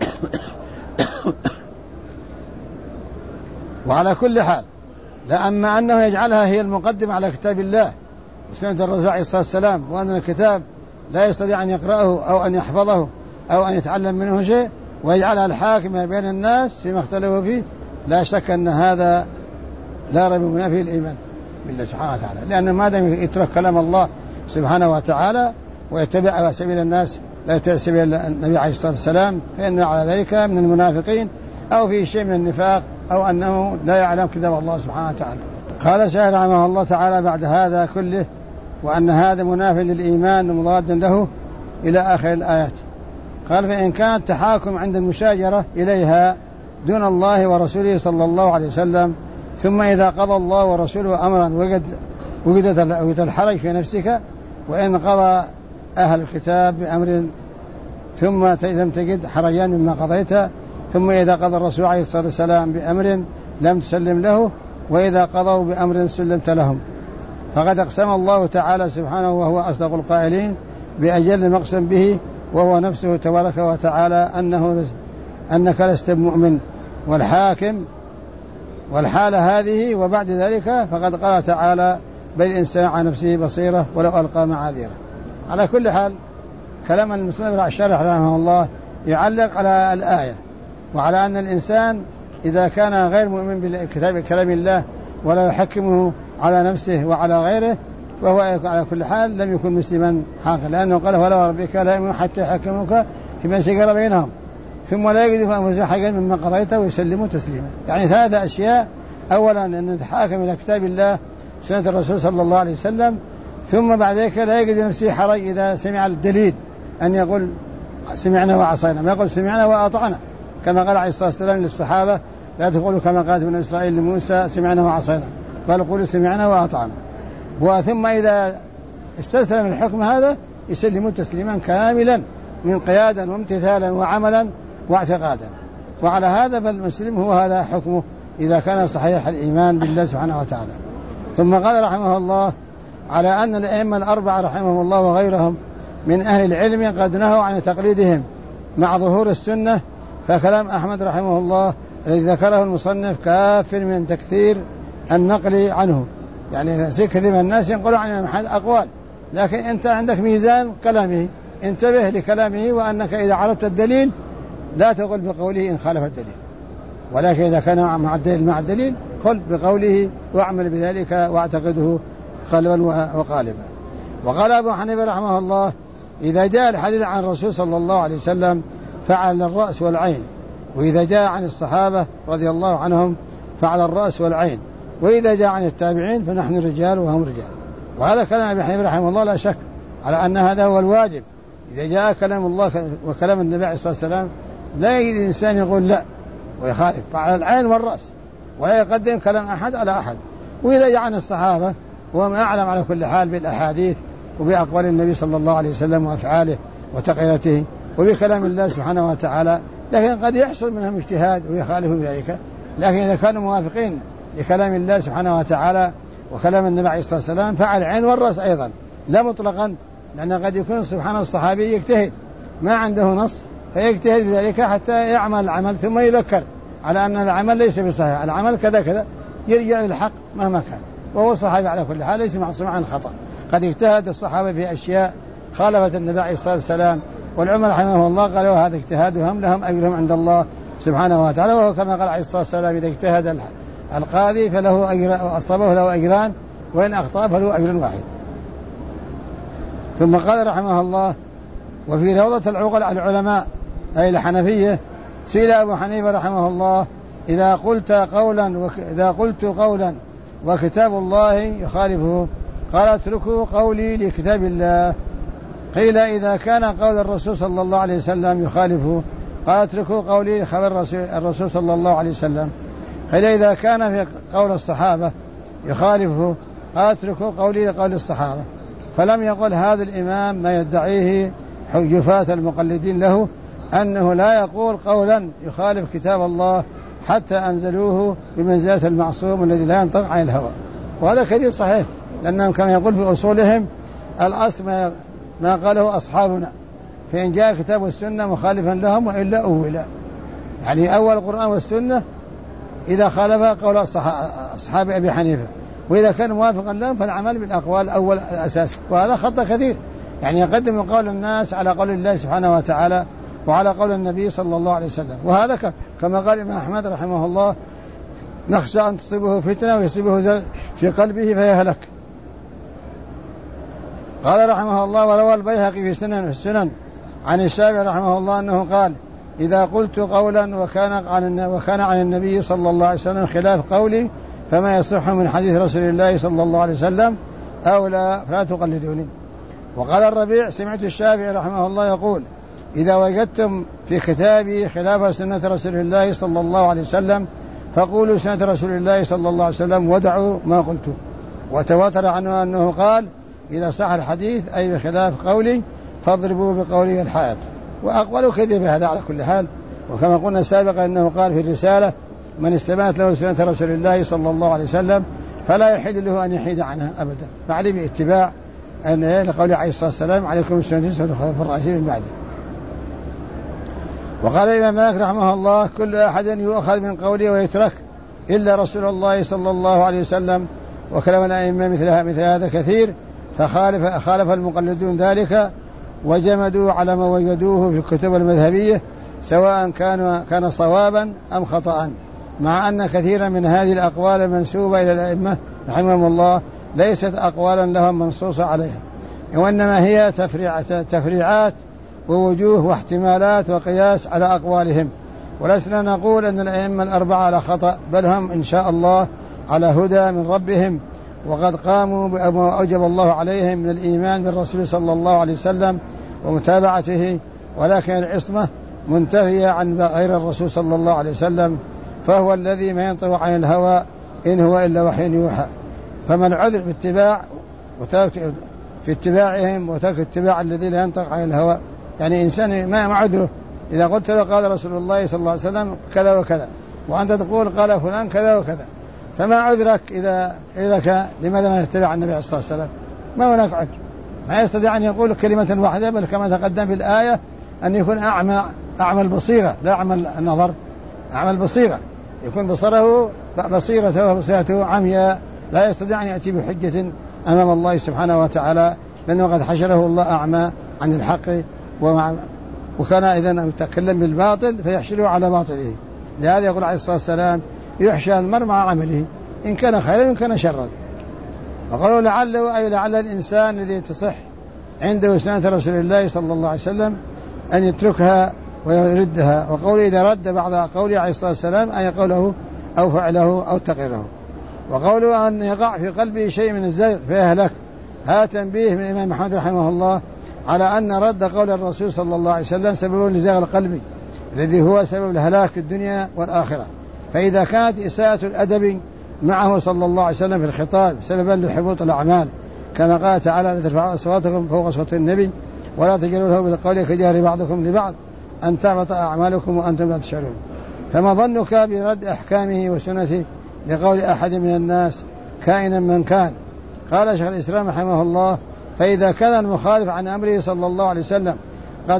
وعلى كل حال لأما أنه يجعلها هي المقدمة على كتاب الله وسنة الرسول عليه الصلاة والسلام، وأن الكتاب لا يستطيع أن يقرأه أو أن يحفظه أو أن يتعلم منه شيء، ويجعلها الحاكمة بين الناس فيما اختلفوا فيه، لا شك أن هذا لا ريب منافي الإيمان بالله سبحانه وتعالى، لأن ما دام يترك كلام الله سبحانه وتعالى ويتبع سبيل الناس لا يتبع سبيل النبي عليه الصلاة والسلام، فإن على ذلك من المنافقين أو فيه شيء من النفاق أو أنه لا يعلم كتاب الله سبحانه وتعالى. قال شيخ رحمه الله تعالى بعد هذا كله وأن هذا مناف للإيمان ومضاد له إلى آخر الآيات. قال فإن كان التحاكم عند المشاجرة إليها دون الله ورسوله صلى الله عليه وسلم، ثم إذا قضى الله ورسوله أمرا وجد الحرج في نفسك، وإن قضى أهل الكتاب بأمر ثم لم تجد حرجا مما قضيت، ثم إذا قضى الرسول عليه الصلاة والسلام بأمر لم تسلم له، وإذا قضوا بأمر سلمت لهم، فقد أقسم الله تعالى سبحانه وهو أصدق القائلين بأجل مقسم به، وهو نفسه تبارك وتعالى أنك لست مؤمن والحاكم والحالة هذه. وبعد ذلك فقد قال تعالى بل الإنسان على نفسه بصيرة ولو ألقى معاذيره. على كل حال كلام المسلم الشارح رحمه الله يعلق على الآية وعلى أن الإنسان إذا كان غير مؤمن بالكتاب كلام الله ولا يحكمه على نفسه وعلى غيره فهو على كل حال لم يكن مسلما حقا، لأنه قال فلا ربك لا يؤمن حتى يحكموك فيما شجر بينهم ثم لا يجدوا أنفسهم حقا مما قضيته ويسلموا تسليما. يعني ثلاثة أشياء: أولا أن نتحاكم إلى كتاب الله سنة الرسول صلى الله عليه وسلم، ثم بعد ذلك لا يجد نفسه حرج إذا سمع الدليل أن يقول سمعنا وعصينا، ما يقول سمعنا وأطعنا، كما قال عليه الصلاة والسلام للصحابة لا تقولوا كما قالت بنو إسرائيل لموسى سمعنا وعصينا، بل قولوا سمعنا وأطعنا. وثم إذا استسلم الحكم هذا يسلموا تسليما كاملا من قيادا وامتثالا وعملا واعتقادا. وعلى هذا فالمسلم هو هذا حكمه إذا كان صحيح الإيمان بالله سبحانه وتعالى. ثم قال رحمه الله على أن الأئمة الأربعة رحمهم الله وغيرهم من أهل العلم قد نهوا عن تقليدهم مع ظهور السنة، فكلام أحمد رحمه الله الذي ذكره المصنف كاف من تكثير النقل عنه. يعني كثير من الناس ينقلوا عن أحد أقوال، لكن أنت عندك ميزان كلامه، انتبه لكلامه، وأنك إذا عرفت الدليل لا تقل بقوله إن خالف الدليل، ولكن إذا كان مع الدليل قل بقوله واعمل بذلك واعتقده قلبا وقالبا. وقال أبو حنيفة رحمه الله إذا جاء الحديث عن الرسول صلى الله عليه وسلم فعلى الرأس والعين، وإذا جاء عن الصحابة رضي الله عنهم فعلى الرأس والعين، وإذا جاء عن التابعين فنحن رجال وهم رجال. وهذا كلام أبي حنيفة رحمه الله لا شك على أن هذا هو الواجب. إذا جاء كلام الله وكلام النبي عليه الصلاة والسلام لا يجد الإنسان يقول لا ويخالف، فعلى العين والرأس، ولا يقدم كلام أحد على أحد. وإذا جاء عن الصحابة وهم أعلم على كل حال بالأحاديث وبأقوال النبي صلى الله عليه وسلم وأفعاله وتقريرته وبكلام الله سبحانه وتعالى، لكن قد يحصل منهم اجتهاد ويخالفوا بذلك. لكن إذا كانوا موافقين لكلام الله سبحانه وتعالى وكلام النبي عليه الصلاة والسلام فعلى العين والرأس أيضا لا مطلقا، لأن قد يكون سبحان الصحابي يجتهد ما عنده نص فيجتهد بذلك حتى يعمل العمل ثم يذكر على أن العمل ليس بصحيح، العمل كذا كذا، يرجع للحق مهما كان، وهو صحابي على كل حال ليس معصوم عن خطأ. قد اجتهد الصحابة في أشياء خالفت النبي عليه الصلاة والسلام، والعلماء رحمه الله قالوا هذا اجتهادهم لهم أجرهم عند الله سبحانه وتعالى، وهو كما قال عليه الصلاة والسلام إذا اجتهد القاضي فله أجر، أصابه له أجران، وإن أخطأ فله أجر واحد. ثم قال رحمه الله وفي روضة العقل على العلماء أي الحنفية سئل أبو حنيفة رحمه الله إذا قلت قولا وكتاب الله يخالفه قال اتركوا قولي لكتاب الله. قيل إذا كان قول الرسول صلى الله عليه وسلم يخالفه قال اتركوا قولي لخبر الرسول صلى الله عليه وسلم. قيل إذا كان في قول الصحابة يخالفه قال اتركوا قولي لقول الصحابة. فلم يقل هذا الإمام ما يدعيه جفاة المقلدين له، أنه لا يقول قولا يخالف كتاب الله حتى أنزلوه بمنزلة المعصوم الذي لا ينطق عن الهوى. وهذا كثير صحيح، لأنهم كما يقول في أصولهم الأصل ما قاله أصحابنا، فإن جاء كتاب والسنة مخالفا لهم وإلا أولا. يعني أول القرآن والسنة إذا خالف قول أصحاب أبي حنيفة، وإذا كان موافقا لهم فالعمل بالأقوال أول الأساس. وهذا خطأ كثير، يعني يقدم قول الناس على قول الله سبحانه وتعالى وعلى قول النبي صلى الله عليه وسلم. وهذا كما قال الإمام أحمد رحمه الله: نخشى أن تصيبه فتنة ويصيبه في قلبه فيهلك. قال رحمه الله: وروى البيهقي في السنن عن الشافعي رحمه الله أنه قال: إذا قلت قولا وكان عن النبي صلى الله عليه وسلم خلاف قولي فما يصح من حديث رسول الله صلى الله عليه وسلم أو لا فلا تقلدوني. وقال الربيع: سمعت الشافعي رحمه الله يقول: إذا وجدتم في كتابي خلاف سنة رسول الله صلى الله عليه وسلم فقولوا سنة رسول الله صلى الله عليه وسلم ودعوا ما قلته. وتواتر عنه أنه قال: إذا صح الحديث أي بخلاف قولي فاضربوا بقولي الحائط. وأقوله كذب هذا على كل حال. وكما قلنا سابقا أنه قال في الرسالة: من استمعت له سنة رسول الله صلى الله عليه وسلم فلا يحل له أن يحيد عنها أبدا، فعليه باتباع لقول عليه الصلاة والسلام: عليكم السنة والخلفاء الراشدين من بعده. وقال الإمام مالك رحمه الله: كل أحد يؤخذ من قوله ويترك إلا رسول الله صلى الله عليه وسلم. وكلام الأئمة مثل هذا كثير، فخالف المقلدون ذلك وجمدوا على ما وجدوه في الكتب المذهبية سواء كان صوابا أم خطأ، مع أن كثيرا من هذه الأقوال المنسوبة إلى الأئمة رحمهم الله ليست أقوالا لهم منصوصة عليها، وإنما هي تفريعات ووجوه واحتمالات وقياس على أقوالهم. ولسنا نقول أن الأئمة الأربعة على خطأ، بل هم إن شاء الله على هدى من ربهم، وقد قاموا بما أوجب الله عليهم من الإيمان بالرسول صلى الله عليه وسلم ومتابعته، ولكن العصمة منتهية عن غير الرسول صلى الله عليه وسلم، فهو الذي ما ينطق عن الهوى إن هو إلا وحي يوحى. فمن عذر في اتباعهم وترك اتباع الذي لا ينطق عن الهوى، يعني إنسان ما عذره إذا قلت له قال رسول الله صلى الله عليه وسلم كذا وكذا وأنت تقول قال فلان كذا وكذا، فما عذرك إذا كان لماذا ما يتبع النبي عليه الصلاة والسلام؟ ما هناك عذر، ما يستطيع أن يقول كلمة واحدة، بل كما تقدم في الآية أن يكون أعمى البصيرة لا أعمى النظر، أعمى البصيرة يكون بصيرته وبصيرته عمياء، لا يستطيع أن يأتي بحجة أمام الله سبحانه وتعالى، لأنه قد حشره الله أعمى عن الحق، وكان إذا يتكلم بالباطل فيحشره على باطله. لهذا يقول عليه الصلاة والسلام: يحشى المرء مع عمله إن كان خيرا وإن كان شرا. وقالوا لعله أي لعل الإنسان الذي تصح عنده سنة رسول الله صلى الله عليه وسلم أن يتركها ويردها. وقوله إذا رد بعض قوله عليه الصلاة والسلام أي قوله أو فعله أو تقريره. وقوله أن يقع في قلبه شيء من الزيغ فيهلك، هذا تنبيه من الإمام محمد رحمه الله على أن رد قول الرسول صلى الله عليه وسلم سبب لزيغ القلب الذي هو سبب الهلاك في الدنيا والآخرة. فإذا كانت إساءة الأدب معه صلى الله عليه وسلم في الخطاب سببا لحبوط الأعمال، كما قال تعالى: لا ترفعوا أصواتكم فوق صوت النبي ولا تجهروا له بالقول كجهر بعضكم لبعض أن تحبط أعمالكم وأنتم لا تشعرون. فما ظنك برد أحكامه وسنته لقول أحد من الناس كائنا من كان؟ قال شيخ الإسلام رحمه الله: فإذا كان المخالف عن أمره صلى الله عليه وسلم قد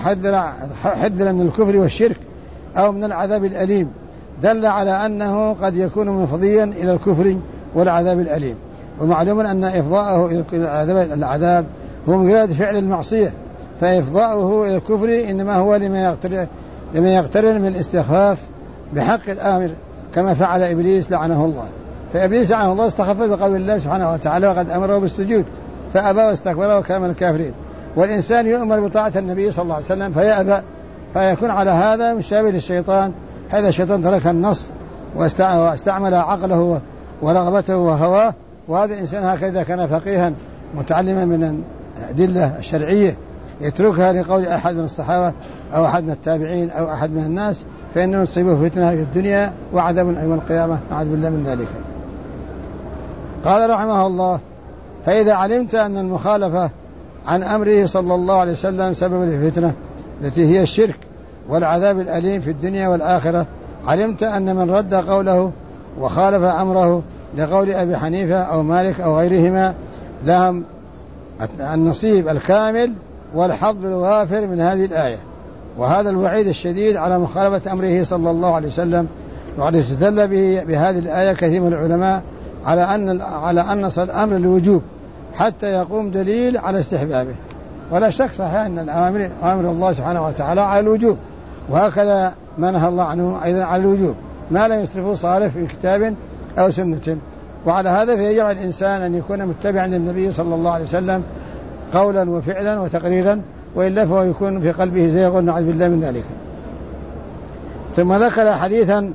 حذر من الكفر والشرك أو من العذاب الأليم، دل على أنه قد يكون مفضيا إلى الكفر والعذاب الأليم. ومعلوم أن إفضاءه إلى العذاب هو مجرد فعل المعصية، فإفضاؤه إلى الكفر إنما هو لما يقترن من الاستخفاف بحق الآمر، كما فعل إبليس لعنه الله. فإبليس لعنه الله استخف بقول الله سبحانه وتعالى وقد أمره بالسجود فأبى واستكبر وكان من الكافرين. والإنسان يؤمر بطاعة النبي صلى الله عليه وسلم فيأبى، فيكون على هذا مشابه للشيطان. هذا الشيطان ترك النص واستعمل عقله ورغبته وهواه، وهذا الإنسان هكذا كان فقيها متعلما من الأدلة الشرعية يتركها لقول أحد من الصحابة أو أحد من التابعين أو أحد من الناس، فإنه تصيبه فتنة في الدنيا وعذاب يوم القيامة، أعوذ بالله من ذلك. قال رحمه الله: فإذا علمت أن المخالفة عن أمره صلى الله عليه وسلم سبب الفتنة التي هي الشرك والعذاب الأليم في الدنيا والآخرة، علمت أن من رد قوله وخالف أمره لقول أبي حنيفة أو مالك أو غيرهما لهم النصيب الكامل والحظ الوافر من هذه الآية. وهذا الوعيد الشديد على مخالفة أمره صلى الله عليه وسلم، وقد استدل بهذه الآية كثير من العلماء على أن نص الأمر للوجوب حتى يقوم دليل على استحبابه. ولا شك صحيح أن أوامر الله سبحانه وتعالى على الوجوب، وهكذا ما نهى الله عنه أيضا على الوجوب ما لا يصرفه صارف في كتاب أو سنة. وعلى هذا فيجب على الإنسان أن يكون متبعا للنبي صلى الله عليه وسلم قولا وفعلا وتقريرا، وإلا فهو يكون في قلبه زيغ نعوذ بالله من ذلك. ثم ذكر حديثا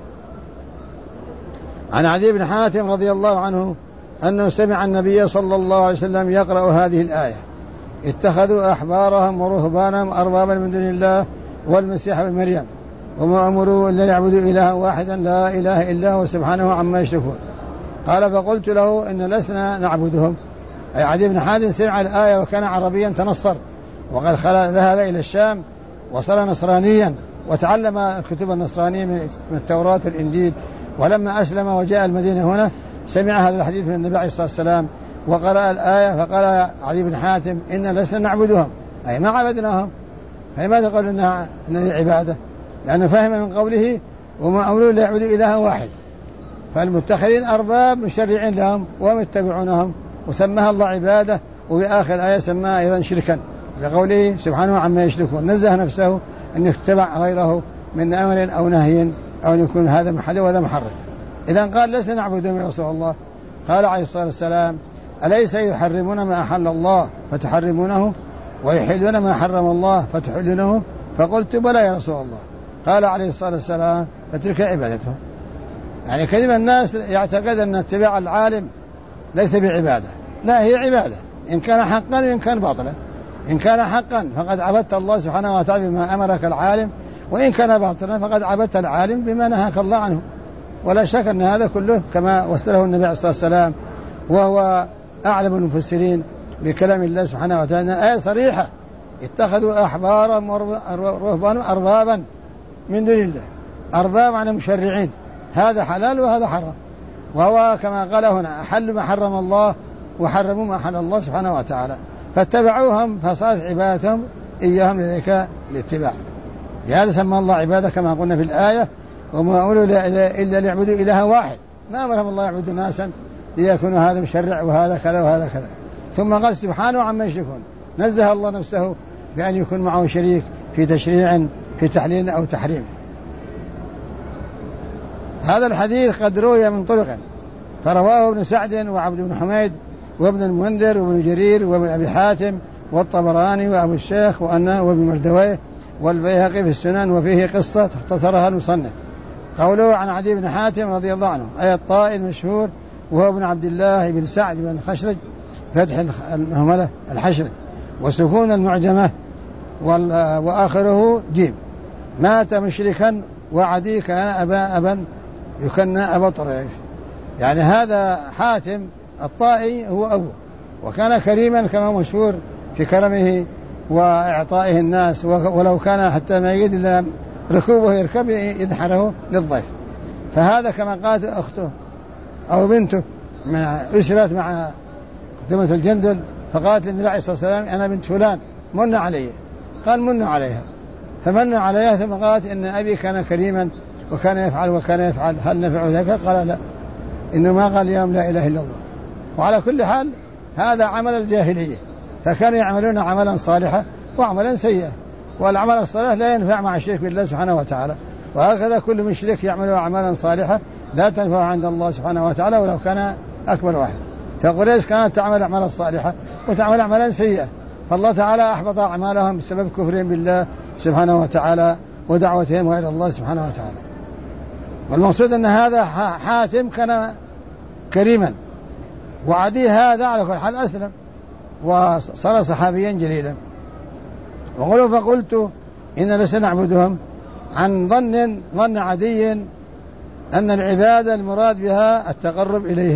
عن عدي بن حاتم رضي الله عنه أنه سمع النبي صلى الله عليه وسلم يقرأ هذه الآية: اتخذوا أحبارهم ورهبانهم أربابا من دون الله والمسيح ابن مريم وما أمروا إلا ليعبدوا إلها واحدا لا إله إلا هو سبحانه عما يشركون. قال: فقلت له: إن لسنا نعبدهم. أي عدي بن حاتم سمع الآية وكان عربيا تنصر، وقد ذهب إلى الشام وصار نصرانيا وتعلم الكتب النصرانية من التوراة والإنجيل، ولما أسلم وجاء المدينة هنا سمع هذا الحديث من النبي عليه الصلاة والسلام وقرأ الآية، فقال عدي بن حاتم: إن لسنا نعبدهم، أي ما عبدناهم. فما تقول إنها عبادة؟ لأنه فهم من قوله وما أمروا إلا يعبدوا إلها واحد، فالمتخذين أرباب مشرعين لهم وهم يتبعونهم، وسماها الله عبادة. وفي آخر الآية سماها أيضا شركا بقوله سبحانه عما يشركون، نزه نفسه أن يتبع غيره من أمر أو نهي أو أن يكون هذا محل وهذا محرم. إذن قال: لسنا نعبدهم يا رسول الله. قال عليه الصلاة والسلام: أليس يحرمون ما أحل الله فتحرمونه ويحلون ما حرم الله فتحلونه؟ فقلت: بلى يا رسول الله. قال عليه الصلاة والسلام: فتلك عبادتهم. يعني كثير من الناس يعتقد أن اتباع العالم ليس بعبادة، لا، هي عبادة إن كان حقا وإن كان باطلا. إن كان حقا فقد عبدت الله سبحانه وتعالى بما أمرك العالم، وإن كان باطلا فقد عبدت العالم بما نهاك الله عنه. ولا شك أن هذا كله كما وصله النبي عليه الصلاة والسلام، وهو أعلم المفسرين بكلام الله سبحانه وتعالى. آية صريحة: اتخذوا أحبارهم ورهبانهم أربابا من دون الله. أرباب عن مشرعين، هذا حلال وهذا حرام، وهو كما قال هنا: أحل ما حرم الله وحرموا ما حل الله سبحانه وتعالى، فاتبعوهم فصارت عبادتهم إياهم لذلك الاتباع. لهذا سمى الله عبادة كما قلنا في الآية: وما أمروا إلا ليعبدوا إلها واحد. ما أمرهم الله يعبدوا ناسا ليكونوا هذا مشرع وهذا كذا وهذا كذا. ثم قال سبحانه عما يشركون، نزه الله نفسه بأن يكون معه شريك في تشريع في تحليل أو تحريم. هذا الحديث قد روي من طرق، فرواه ابن سعد وعبد بن حميد وابن المنذر وابن جرير وابن أبي حاتم والطبراني وأبو الشيخ وابن مردويه والبيهقي في السنن، وفيه قصة اختصرها المصنف. قوله عن عدي بن حاتم رضي الله عنه، أي الطائي المشهور، وهو ابن عبد الله بن سعد بن الخشرج، فتح المهملة الحشر وسكون المعجمة وآخره جيم، مات مشركا، وعدي كان أبا يكنى أبا طريف. يعني هذا حاتم الطائي هو أبوه، وكان كريما كما مشهور في كرمه وإعطائه الناس، ولو كان حتى ما يجد إلا ركوبه يركب يدحره للضيف. فهذا كما قالت أخته أو بنته من أسرت مع خدمة الجندل، فقالت للنبي عليه الصلاة والسلام: أنا بنت فلان من علي. قال: من عليها. فمن عليها، ثم قالت: إن أبي كان كريما وكان يفعل وكان يفعل، هل نفع ذلك؟ قال: لا، إنه ما قال اليوم لا إله إلا الله. وعلى كل حال هذا عمل الجاهلية، فكانوا يعملون عملا صالحا وعملا سيئا، والعمل الصالح لا ينفع مع الشرك بالله سبحانه وتعالى، وهكذا كل مشرك يعمل أعمالا صالحة لا تنفع عند الله سبحانه وتعالى ولو كان أكبر واحد. فقريش كانت تعمل أعمالا صالحة وتعمل أعمالا سيئة، فالله تعالى أحبط أعمالهم بسبب كفرهم بالله سبحانه وتعالى ودعوتهم غير الله سبحانه وتعالى. والمقصود أن هذا حاتم كان كريما، وعدي هذا على كل حال أسلم وصار صحابيا جليلا. وقالوا: فقلت إن لسنا نعبدهم، عن ظن عدي أن العبادة المراد بها التقرب إليهم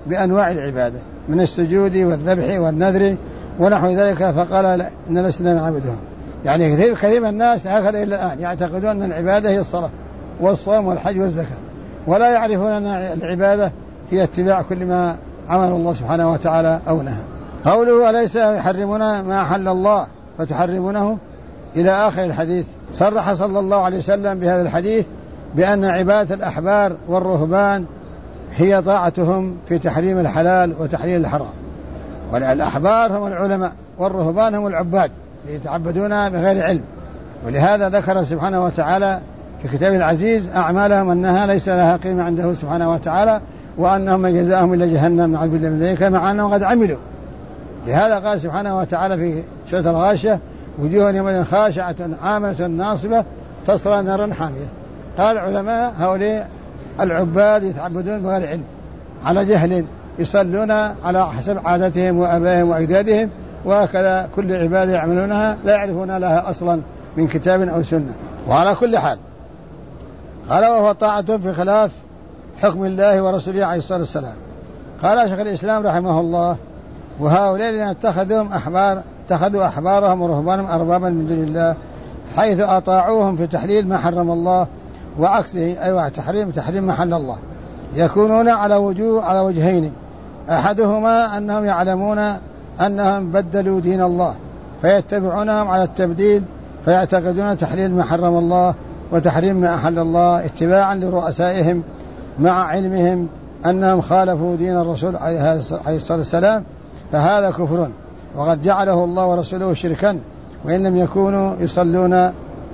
بأنواع العبادة من السجود والذبح والنذر ونحو ذلك، فقال إن لسنا نعبدهم. يعني كثير من الناس هكذا إلى الآن يعتقدون أن العبادة هي الصلاة والصوم والحج والزكاة، ولا يعرفون أن العبادة هي اتباع كل ما عمل الله سبحانه وتعالى أو نهى. قوله أليس يحرمون ما أحل الله فتحرمونه إلى آخر الحديث. صرح صلى الله عليه وسلم بهذا الحديث بأن عبادة الأحبار والرهبان هي طاعتهم في تحريم الحلال وتحليل الحرام. والأحبار هم العلماء والرهبان هم العباد يتعبدون بغير علم، ولهذا ذكر سبحانه وتعالى في كتاب العزيز أعمالهم أنها ليس لها قيمة عنده سبحانه وتعالى، وأنهم من جزاهم إلى جهنم نعوذ بالله من ذلك، مع أنهم قد عملوا. لهذا قال سبحانه وتعالى في سورة الغاشية وجوه يومئذ خاشعة عاملة ناصبة تصلى نارا حامية. قال العلماء هؤلاء العباد يتعبدون بغير علم على جهل، يصلون على حسب عادتهم وأبائهم وأجدادهم، وهكذا كل عبادة يعملونها لا يعرفون لها أصلا من كتاب أو سنة. وعلى كل حال قال وهو طاعة في خلاف حكم الله ورسوله عليه الصلاة والسلام. قال شيخ الإسلام رحمه الله وهؤلاء الذين اتخذوا أحبارهم ورهبانهم أربابا من دون الله، حيث أطاعوهم في تحليل ما حرم الله وعكسه أيوة تحريم ما حل الله، يكونون على وجهين. أحدهما أنهم يعلمون أنهم بدلوا دين الله فيتبعونهم على التبديل، فيعتقدون تحليل ما حرم الله وتحريم ما أحل الله اتباعا لرؤسائهم، مع علمهم أنهم خالفوا دين الرسول عليه الصلاة والسلام، فهذا كفر وقد جعله الله ورسوله شركا، وإن لم يكونوا يصلون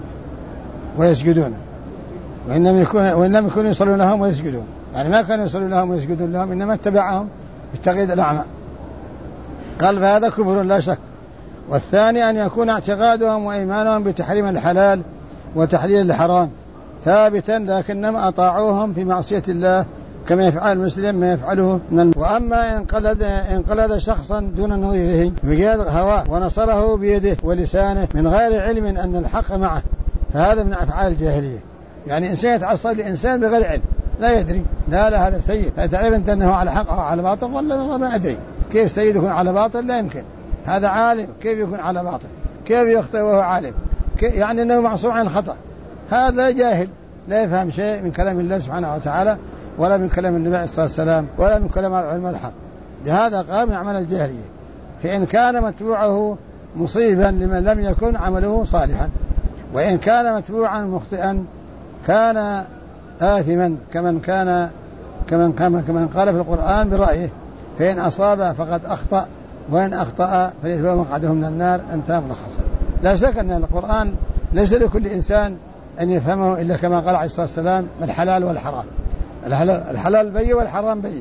ويسجدون، وإن لم يكونوا يصلون لهم ويسجدون، يعني ما كانوا يصلون لهم ويسجدون لهم، إنما اتبعهم بالتقييد الأعمى. قال فهذا كفر لا شك. والثاني أن يكون اعتقادهم وإيمانهم بتحريم الحلال وتحليل الحرام ثابتا، لكنهم أطاعوهم في معصية الله كما يفعل المسلم ما يفعله وأما إن قلد شخصا دون نظيره بجهاد هواه ونصره بيده ولسانه من غير علم أن الحق معه، فهذا من أفعال الجاهلية. يعني إنسان يتعصب لإنسان بغير علم لا يدري، لا هذا سيد، تعرف أنت أنه على حق أو على باطل، والله ما أدري. كيف سيد يكون على باطل؟ لا يمكن. هذا عالم كيف يكون على باطل؟ كيف يخطئ وهو عالم؟ يعني أنه معصوم عن الخطأ. هذا جاهل لا يفهم شيء من كلام الله سبحانه وتعالى، ولا من كلام النبي صلى الله عليه وسلم، ولا من كلام العلماء الحق. لهذا قام من أعمال الجاهلية. فإن كان متبوعه مصيبا لمن لم يكن عمله صالحا، وإن كان متبوعا مخطئا كان آثما كمن قال في القرآن برأيه، فإن أصاب فقد أخطأ وإن أخطأ فليتبوأ مقعده من النار. انتهى ملخصا. لا شك أن القرآن ليس لكل إنسان أن يفهمه إلا كما قال عليه الصلاة والسلام الحلال والحرام. الحلال بين والحرام بين.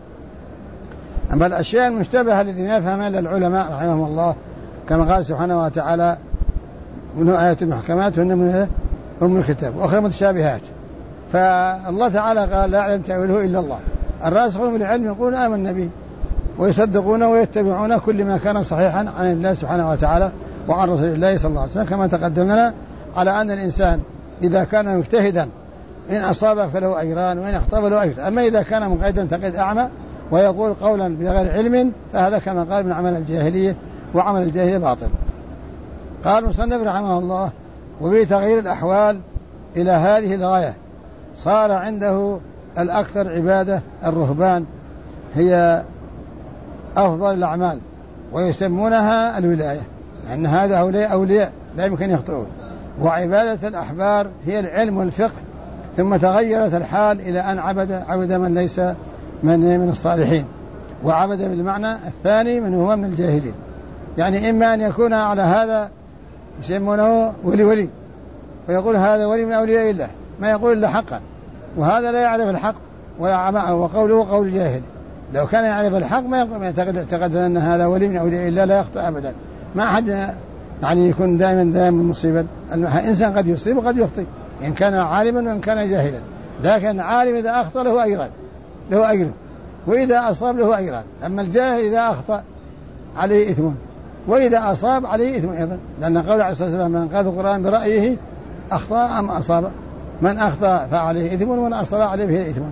أما الأشياء المشتبهة التي لا يفهمها إلا العلماء رحمهم الله، كما قال سبحانه وتعالى منه آيات محكمات وهن من أم الكتاب وأخرى متشابهات، فالله تعالى قال لا يعلم تأويله إلا الله. الراسخون في العلم يقولون آمنا به ويصدقون ويتبعون كل ما كان صحيحا عن الله سبحانه وتعالى وعن رسول الله صلى الله عليه وسلم، كما تقدم لنا على أن الإنسان إذا كان مجتهدا إن أصاب فله أجران وإن أخطأ فله أجر. أما إذا كان مقيدا تقييد أعمى ويقول قولا بغير علم فهذا كما قال من عمل الجاهلية، وعمل الجاهلية باطل. قال المصنف رحمه الله وفي تغيير الأحوال إلى هذه الغاية صار عنده الأكثر عبادة الرهبان هي أفضل الأعمال، ويسمونها الولاية، لأن هذا أولياء لا يمكن يخطئون. وعبادة الأحبار هي العلم والفقه، ثم تغيرت الحال إلى أن عبد من ليس من الصالحين، وعبد بالمعنى الثاني من هو من الجاهلين. يعني إما أن يكون على هذا يسمونه ولي ويقول هذا ولي من أولياء الله ما يقول إلا حقا، وهذا لا يعرف الحق وقوله قول الجاهل. لو كان يعرف الحق ما يعتقد أن هذا ولي من أولياء الله لا يخطئ أبدا. ما أحد يعني يكون دائما مصيبا. الإنسان قد يصيب وقد يخطئ إن كان عالما وإن كان جاهلا، لكن عالم إذا أخطأ له أجر وإذا أصاب له أجران. أما الجاهل إذا أخطأ عليه إثم وإذا أصاب عليه إثم أيضا، لأن قول عليه الصلاة والسلام من قال القرآن برأيه أخطأ أم أصاب، من أخطأ فعليه إثم ومن أصاب عليه به إثم.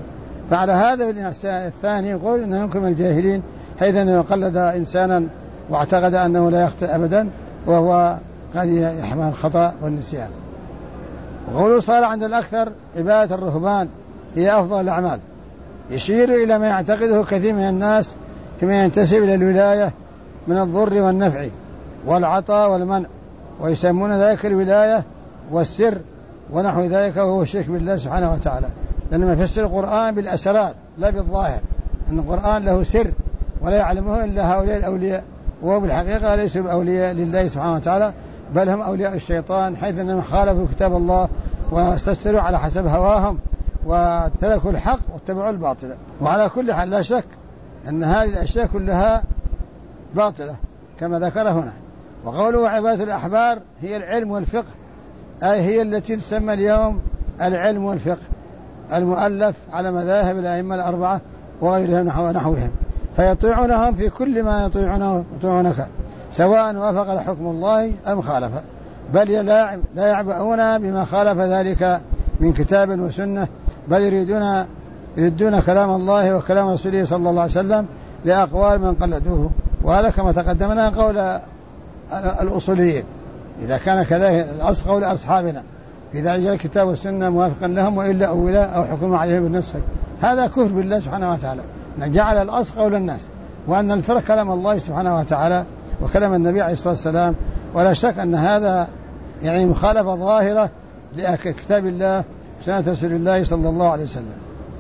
فعلى هذا الثاني يقول إنه يمكن من الجاهلين، حيث أنه قلد إنسانا واعتقد أنه لا يخطئ أبدا، وهو قد يحمل الخطأ والنسيان. وقوله صار عند الأكثر عبادة الرهبان هي أفضل الأعمال، يشير إلى ما يعتقده كثير من الناس فيما ينتسب إلى الولاية من الضر والنفع والعطاء والمنع، ويسمون ذلك الولاية والسر ونحو ذلك، وهو الشرك بالله سبحانه وتعالى، لأنما يفسر القرآن بالأسرار لا بالظاهر، أن القرآن له سر ولا يعلمه إلا هؤلاء الأولياء، وهو بالحقيقة ليسوا بأولياء لله سبحانه وتعالى، بل هم أولياء الشيطان، حيث أنهم خالفوا كتاب الله واستسروا على حسب هواهم وتركوا الحق واتبعوا الباطل. وعلى كل حال لا شك أن هذه الأشياء كلها باطلة كما ذكر هنا. وقوله عبادة الأحبار هي العلم والفقه، أي هي التي تسمى اليوم العلم والفقه المؤلف على مذاهب الأئمة الأربعة وغيرهم نحوهم، فيطيعونهم في كل ما يطيعونك سواء وافق لحكم الله أم خالف، بل لا يعبؤون بما خالف ذلك من كتاب وسنة، بل يردون كلام الله وكلام رسوله صلى الله عليه وسلم لأقوال من قلدوه. وهذا كما تقدمنا قول الأصوليين، إذا كان كذلك الأصل قول أصحابنا، إذا جاء الكتاب والسنة موافقا لهم وإلا أولا أو حكم عليهم بالنسخ، هذا كفر بالله سبحانه وتعالى، جعل الأصل قول الناس، وأن الفرق كلام الله سبحانه وتعالى وكلام النبي عليه الصلاة والسلام، ولا شك أن هذا يعني مخالفة ظاهرة لكتاب الله سنة رسول الله صلى الله عليه وسلم.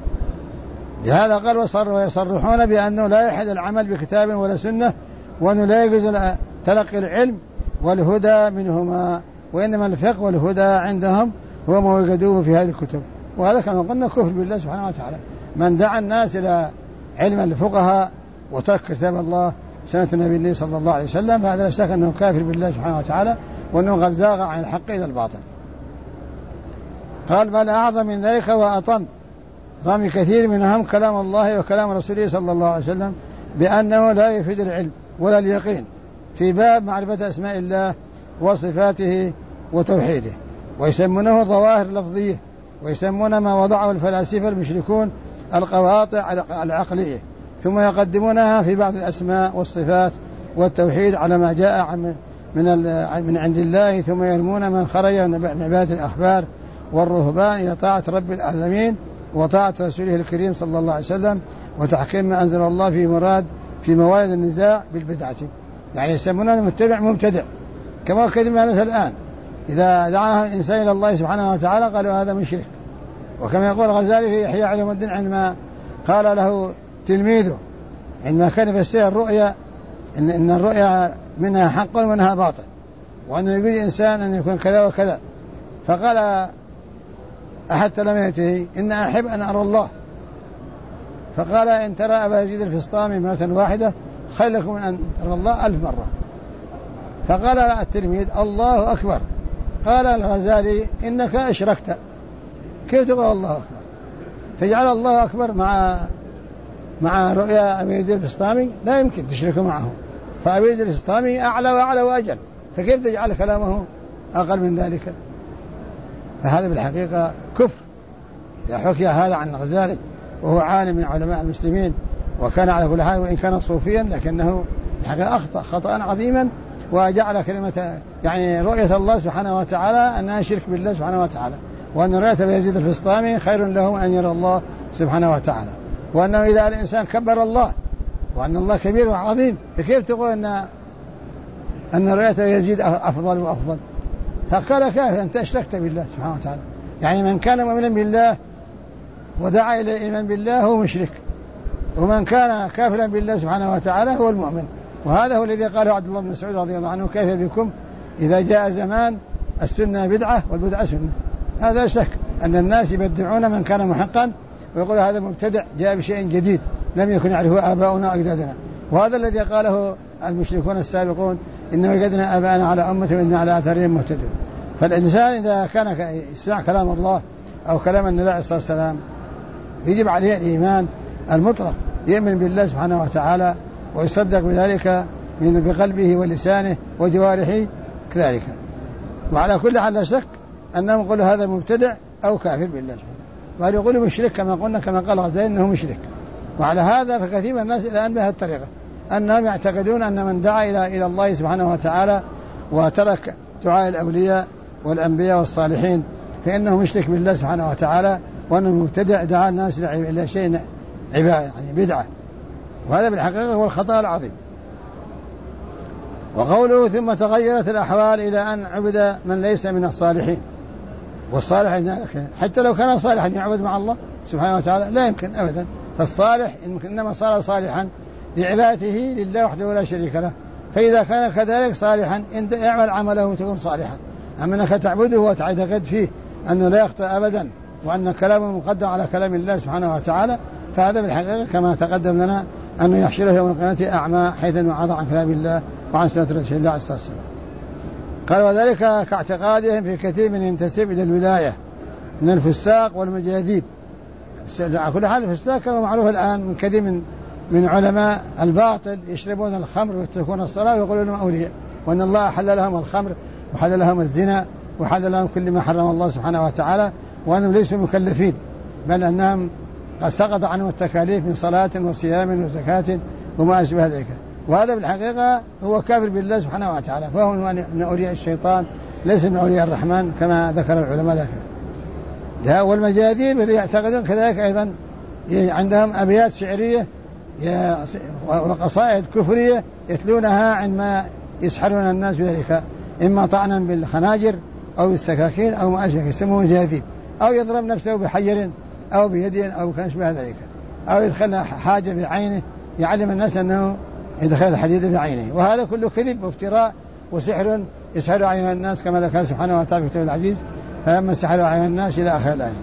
لهذا قال ويصرحون بأنه لا يحد العمل بكتاب ولا سنة، وأنه لا يجوز تلقي العلم والهدى منهما، وإنما الفقه والهدى عندهم هو ما وجدوه في هذه الكتب. وهذا كما قلنا كفر بالله سبحانه وتعالى، من دعا الناس إلى علم الفقهاء وترك كتاب الله سنة النبي صلى الله عليه وسلم، فهذا لا شك أنه كافر بالله سبحانه وتعالى، وأنه قد زاغ عن الحق إلى الباطل. قال بل أعظم من ذلك وأطم رمي كثير منهم كلام الله وكلام رسوله صلى الله عليه وسلم بأنه لا يفيد العلم ولا اليقين في باب معرفة أسماء الله وصفاته وتوحيده، ويسمونه ظواهر لفظية، ويسمون ما وضعه الفلاسفة المشركون القواطع العقلية، ثم يقدمونها في بعض الأسماء والصفات والتوحيد على ما جاء من عند الله، ثم يرمون من خرج من عبادة الأحبار والرهبان إلى طاعة رب العالمين وطاعة رسوله الكريم صلى الله عليه وسلم، وتحكيم ما أنزل الله في موارد النزاع بالبدعة، يعني يسمونه المتبع مبتدع، كما كثير من الناس الآن إذا دعاه الإنسان إلى الله سبحانه وتعالى قالوا هذا مشرك. وكما يقول الغزالي في إحياء علوم الدين عندما قال له تلميذه عندما كان يفسر الرؤيا إن الرؤيا منها حق ومنها باطل، وأنه يقول الإنسان أن يكون كذا وكذا، فقال أحد تلاميذه إن أحب أن أرى الله، فقال إن ترى أبا يزيد الفسطامي مرة واحدة خير لكم من أن ترى الله 1000 مرة. فقال التلميذ الله أكبر. قال الغزالي إنك أشركت، كيف تقول الله أكبر؟ تجعل الله أكبر مع رؤيا أبي يزيد الفسطامي؟ لا يمكن تشرك معه، فأبي يزيد الفسطامي أعلى وأعلى وأجل، فكيف تجعل كلامه أقل من ذلك؟ فهذا بالحقيقة كفر. إذا حكي هذا عن الغزالي وهو عالم من علماء المسلمين وكان على كل حال وإن كان صوفيا، لكنه الحقيقة أخطأ خطأ عظيما، وجعل كلمة يعني رؤية الله سبحانه وتعالى أنها شرك بالله سبحانه وتعالى، وأن رؤية أبي يزيد الفسطامي خير له أن يرى الله سبحانه وتعالى، وأنه إذا الإنسان كبر الله وأن الله كبير وعظيم، فكيف تقول أن رؤية يزيد أفضل وأفضل؟ فقال كافر، أنت أشركت بالله سبحانه وتعالى. يعني من كان مؤمنا بالله ودعا إلى الإيمان بالله هو مشرك، ومن كان كافرا بالله سبحانه وتعالى هو المؤمن. وهذا هو الذي قاله عبد الله بن مسعود رضي الله عنه كيف بكم إذا جاء زمان السنة بدعة والبدعة سنة. هذا شك أن الناس يبدعون من كان محقا ويقول هذا مبتدع جاء بشيء جديد لم يكن يعرفه آباؤنا وأجدادنا، وهذا الذي قاله المشركون السابقون إن وجدنا آباءنا على أمة وإنا على آثارهم مهتدون. فالإنسان إذا كان يسمع كلام الله أو كلام النبي عليه الصلاة والسلام يجب عليه الإيمان المطلق، يؤمن بالله سبحانه وتعالى ويصدق بذلك بقلبه ولسانه وجوارحه كذلك. وعلى كل حال لا شك أنهم يقولوا هذا مبتدع أو كافر بالله سبحانه. بل يقولوا مشرك كما قلنا كما قال غزالي أنه مشرك. وعلى هذا فكثير من الناس الآن بهذه الطريقة أنهم يعتقدون أن من دعا إلى الله سبحانه وتعالى وترك دعاء الأولياء والأنبياء والصالحين فإنه مشرك بالله سبحانه وتعالى، وأنه مبتدع دعا الناس إلى شيء عبادة يعني بدعة، وهذا بالحقيقة هو الخطأ العظيم. وقوله ثم تغيرت الأحوال إلى أن عبد من ليس من الصالحين، والصالح حتى لو كان صالحا يعبد مع الله سبحانه وتعالى لا يمكن أبدا. فالصالح إنما صار صالحا لعبادته لله وحده لا شريك له، فإذا كان كذلك صالحا يعمل عمله تكون صالحا. أما أنك تعبده وتعتقد فيه أنه لا يخطئ أبدا وأن كلامه مقدم على كلام الله سبحانه وتعالى، فهذا بالحقيقة كما تقدم لنا أنه يحشره يوم القيامة أعمى حيث وعظ عن كلام الله وعن سنة رسول الله عليه الصلاة والسلام. قال وذلك كاعتقادهم في كثير من ينتسب إلى الولاية من الفساق والمجاذيب. على كل حال الفساق كما معروف الآن من كثير من علماء الباطل يشربون الخمر ويتركون الصلاة ويقولون لهم أولياء، وأن الله حل لهم الخمر وحل لهم الزنا وحل لهم كل ما حرم الله سبحانه وتعالى، وأنهم ليسوا مكلفين بل أنهم قد سقط عنهم التكاليف من صلاة وصيام وزكاة وما أشبه ذلك. وهذا بالحقيقة هو كافر بالله سبحانه وتعالى، فهو من أولياء الشيطان ليس من أولياء الرحمن كما ذكر العلماء لك. والمجاذيب اللي يعتقدون كذلك أيضا عندهم أبيات شعرية وقصائد كفرية يتلونها عندما يسحرون الناس بذلك، إما طعنا بالخناجر أو بالسكاكين أو ما أشبه، يسموه مجاذيب، أو يضرب نفسه بحجر أو بيد أو كان شبه ذلك، أو يدخل حاجة بعينه يعلم الناس أنه يدخل الحديد بعينه. وهذا كله كذب وافتراء وسحر يسحر عين الناس كما ذكر سبحانه وتعالى في كتابه العزيز فلما سحر عين الناس إلى آخر الآية.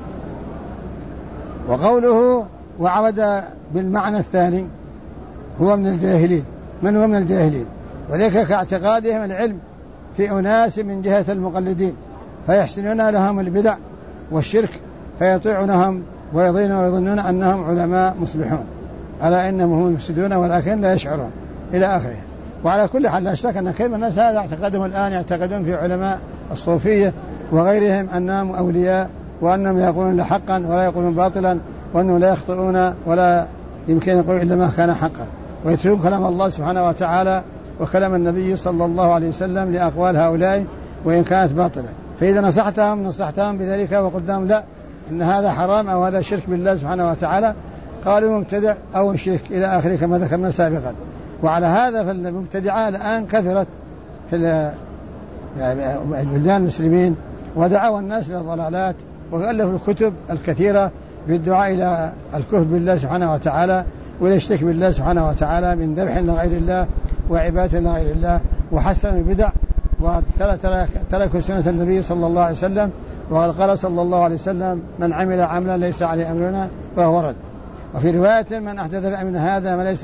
وقوله وعبد بالمعنى الثاني هو من الجاهلين. من هو من الجاهلين؟ وذلك كاعتقادهم العلم في أناس من جهة المقلدين فيحسنون لهم البدع والشرك فيطيعونهم ويظنون أنهم علماء مصلحون ألا إنهم هم المفسدون ولكن لا يشعرون إلى آخره. وعلى كل حال لا شك أن كثير من الناس هذا اعتقادهم الآن يعتقدون في علماء الصوفية وغيرهم أنهم أولياء وأنهم يقولون حقا ولا يقولون باطلا وأنهم لا يخطئون ولا يمكن يقول إلا ما كان حقا، ويتركون كلام الله سبحانه وتعالى وكلام النبي صلى الله عليه وسلم لأقوال هؤلاء وإن كانت باطلة. فإذا نصحتهم بذلك وقلت لهم لا إن هذا حرام أو هذا شرك بالله سبحانه وتعالى قالوا مبتدع أو شرك إلى آخره كما ذكرنا سابقا. وعلى هذا فالمبتدعاء الآن كثرت في بلدان المسلمين ودعوا الناس إلى الضلالات وألفوا الكتب الكثيرة بالدعاء إلى الكفر بالله سبحانه وتعالى ولا الشرك بالله سبحانه وتعالى من ذبح لغير الله وعبادة لغير الله وحسنوا البدع وتركوا سنة النبي صلى الله عليه وسلم. وقد قال صلى الله عليه وسلم من عمل عملا ليس عليه أمرنا فهو رد. وفي رواية من أحدث بأمرنا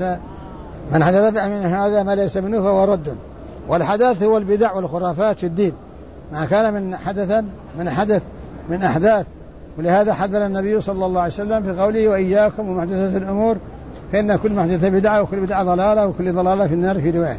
هذا ما ليس منه فهو رد. والحدث هو البدع والخرافات في الدين ما كان من أحداث. ولهذا حذر النبي صلى الله عليه وسلم في قوله وإياكم ومحدثات الأمور فإن كل محدثة بدعة وكل بدعة ضلالة وكل ضلالة في النار في رواية.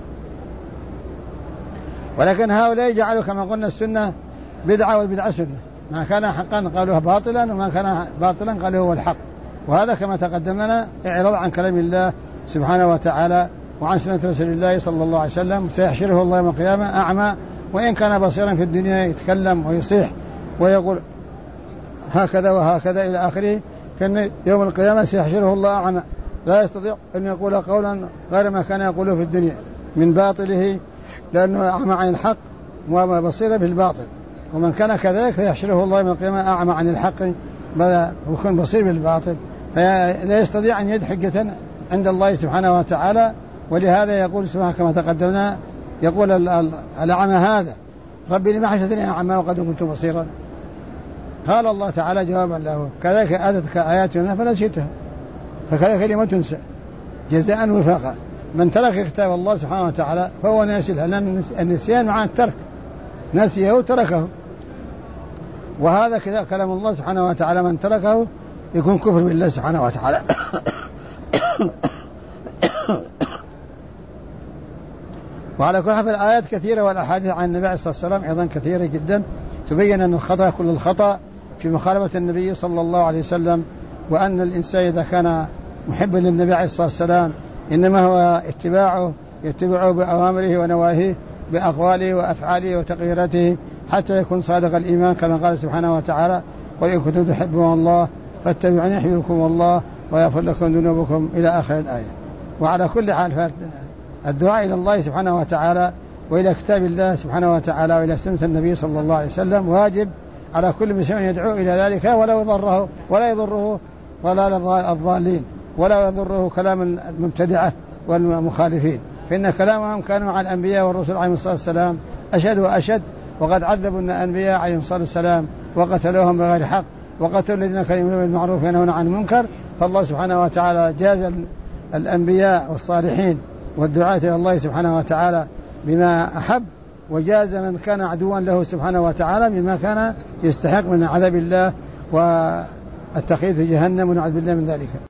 ولكن هؤلاء جعلوا كما قلنا السنة بدعة والبدعة سنة، ما كان حقا قالوه باطلا وما كان باطلا قالوه هو الحق. وهذا كما تقدم لنا إعراض عن كلام الله سبحانه وتعالى وعن سنة رسول الله صلى الله عليه وسلم. سيحشره الله يوم القيامة أعمى وإن كان بصيرا في الدنيا يتكلم ويصيح ويقول هكذا وهكذا إلى آخره. كان يوم القيامة سيحشره الله أعمى لا يستطيع أن يقول قولا غير ما كان يقوله في الدنيا من باطله لأنه أعمى عن الحق وبصير بالباطل. ومن كان كذلك فيحشره الله يوم القيامة أعمى عن الحق ويكون بصير بالباطل فلا يستطيع أن يجد حجة عند الله سبحانه وتعالى. ولهذا يقول سبحانه كما تقدمنا يقول الأعمى هذا ربي لما حشرتني أعمى وقد كنت بصيرا. قال الله تعالى جوابا له كذلك آتتك آياتنا فنسيتها فكذلك كلمة تنسى جزاء وفاقا. من ترك كتاب الله سبحانه وتعالى فهو ناسيه لأن النسيان معناه الترك نسيه وتركه. وهذا كلام الله سبحانه وتعالى من تركه يكون كفر بالله سبحانه وتعالى. وعلى كل حال الآيات كثيرة والأحاديث عن النبي صلى الله عليه وسلم أيضا كثيرة جدا تبين أن الخطأ كل الخطأ في مخالفة النبي صلى الله عليه وسلم، وأن الإنسان إذا كان محبا للنبي عليه الصلاة والسلام إنما هو يتبعه بأوامره ونواهيه، بأقواله وأفعاله وتقريراته، حتى يكون صادق الإيمان كما قال سبحانه وتعالى: قل إن كنتم تحبون الله فاتبعوني يحببكم الله ويغفر لكم ذنوبكم إلى آخر الآية. وعلى كل حال الدعاء إلى الله سبحانه وتعالى وإلى كتاب الله سبحانه وتعالى وإلى سنة النبي صلى الله عليه وسلم واجب على كل مسلم يدعو إلى ذلك، ولا يضره ضلال الضالين، ولا يضره كلام المبتدعة والمخالفين، فإن كلامهم كانوا على الأنبياء والرسل عليهم الصلاة والسلام أشد وأشد، وقد عذبوا الأنبياء عليهم الصلاة والسلام وقتلوهم بغير حق، وقتلوا الذين كانوا يأمرون بالمعروف وينهون عن المنكر. فالله سبحانه وتعالى جاز الأنبياء والصالحين والدعاة إلى الله سبحانه وتعالى بما أحب، وجاز من كان عدوا له سبحانه وتعالى بما كان يستحق من عذاب الله والتخييد في جهنم، ونعوذ بالله من ذلك.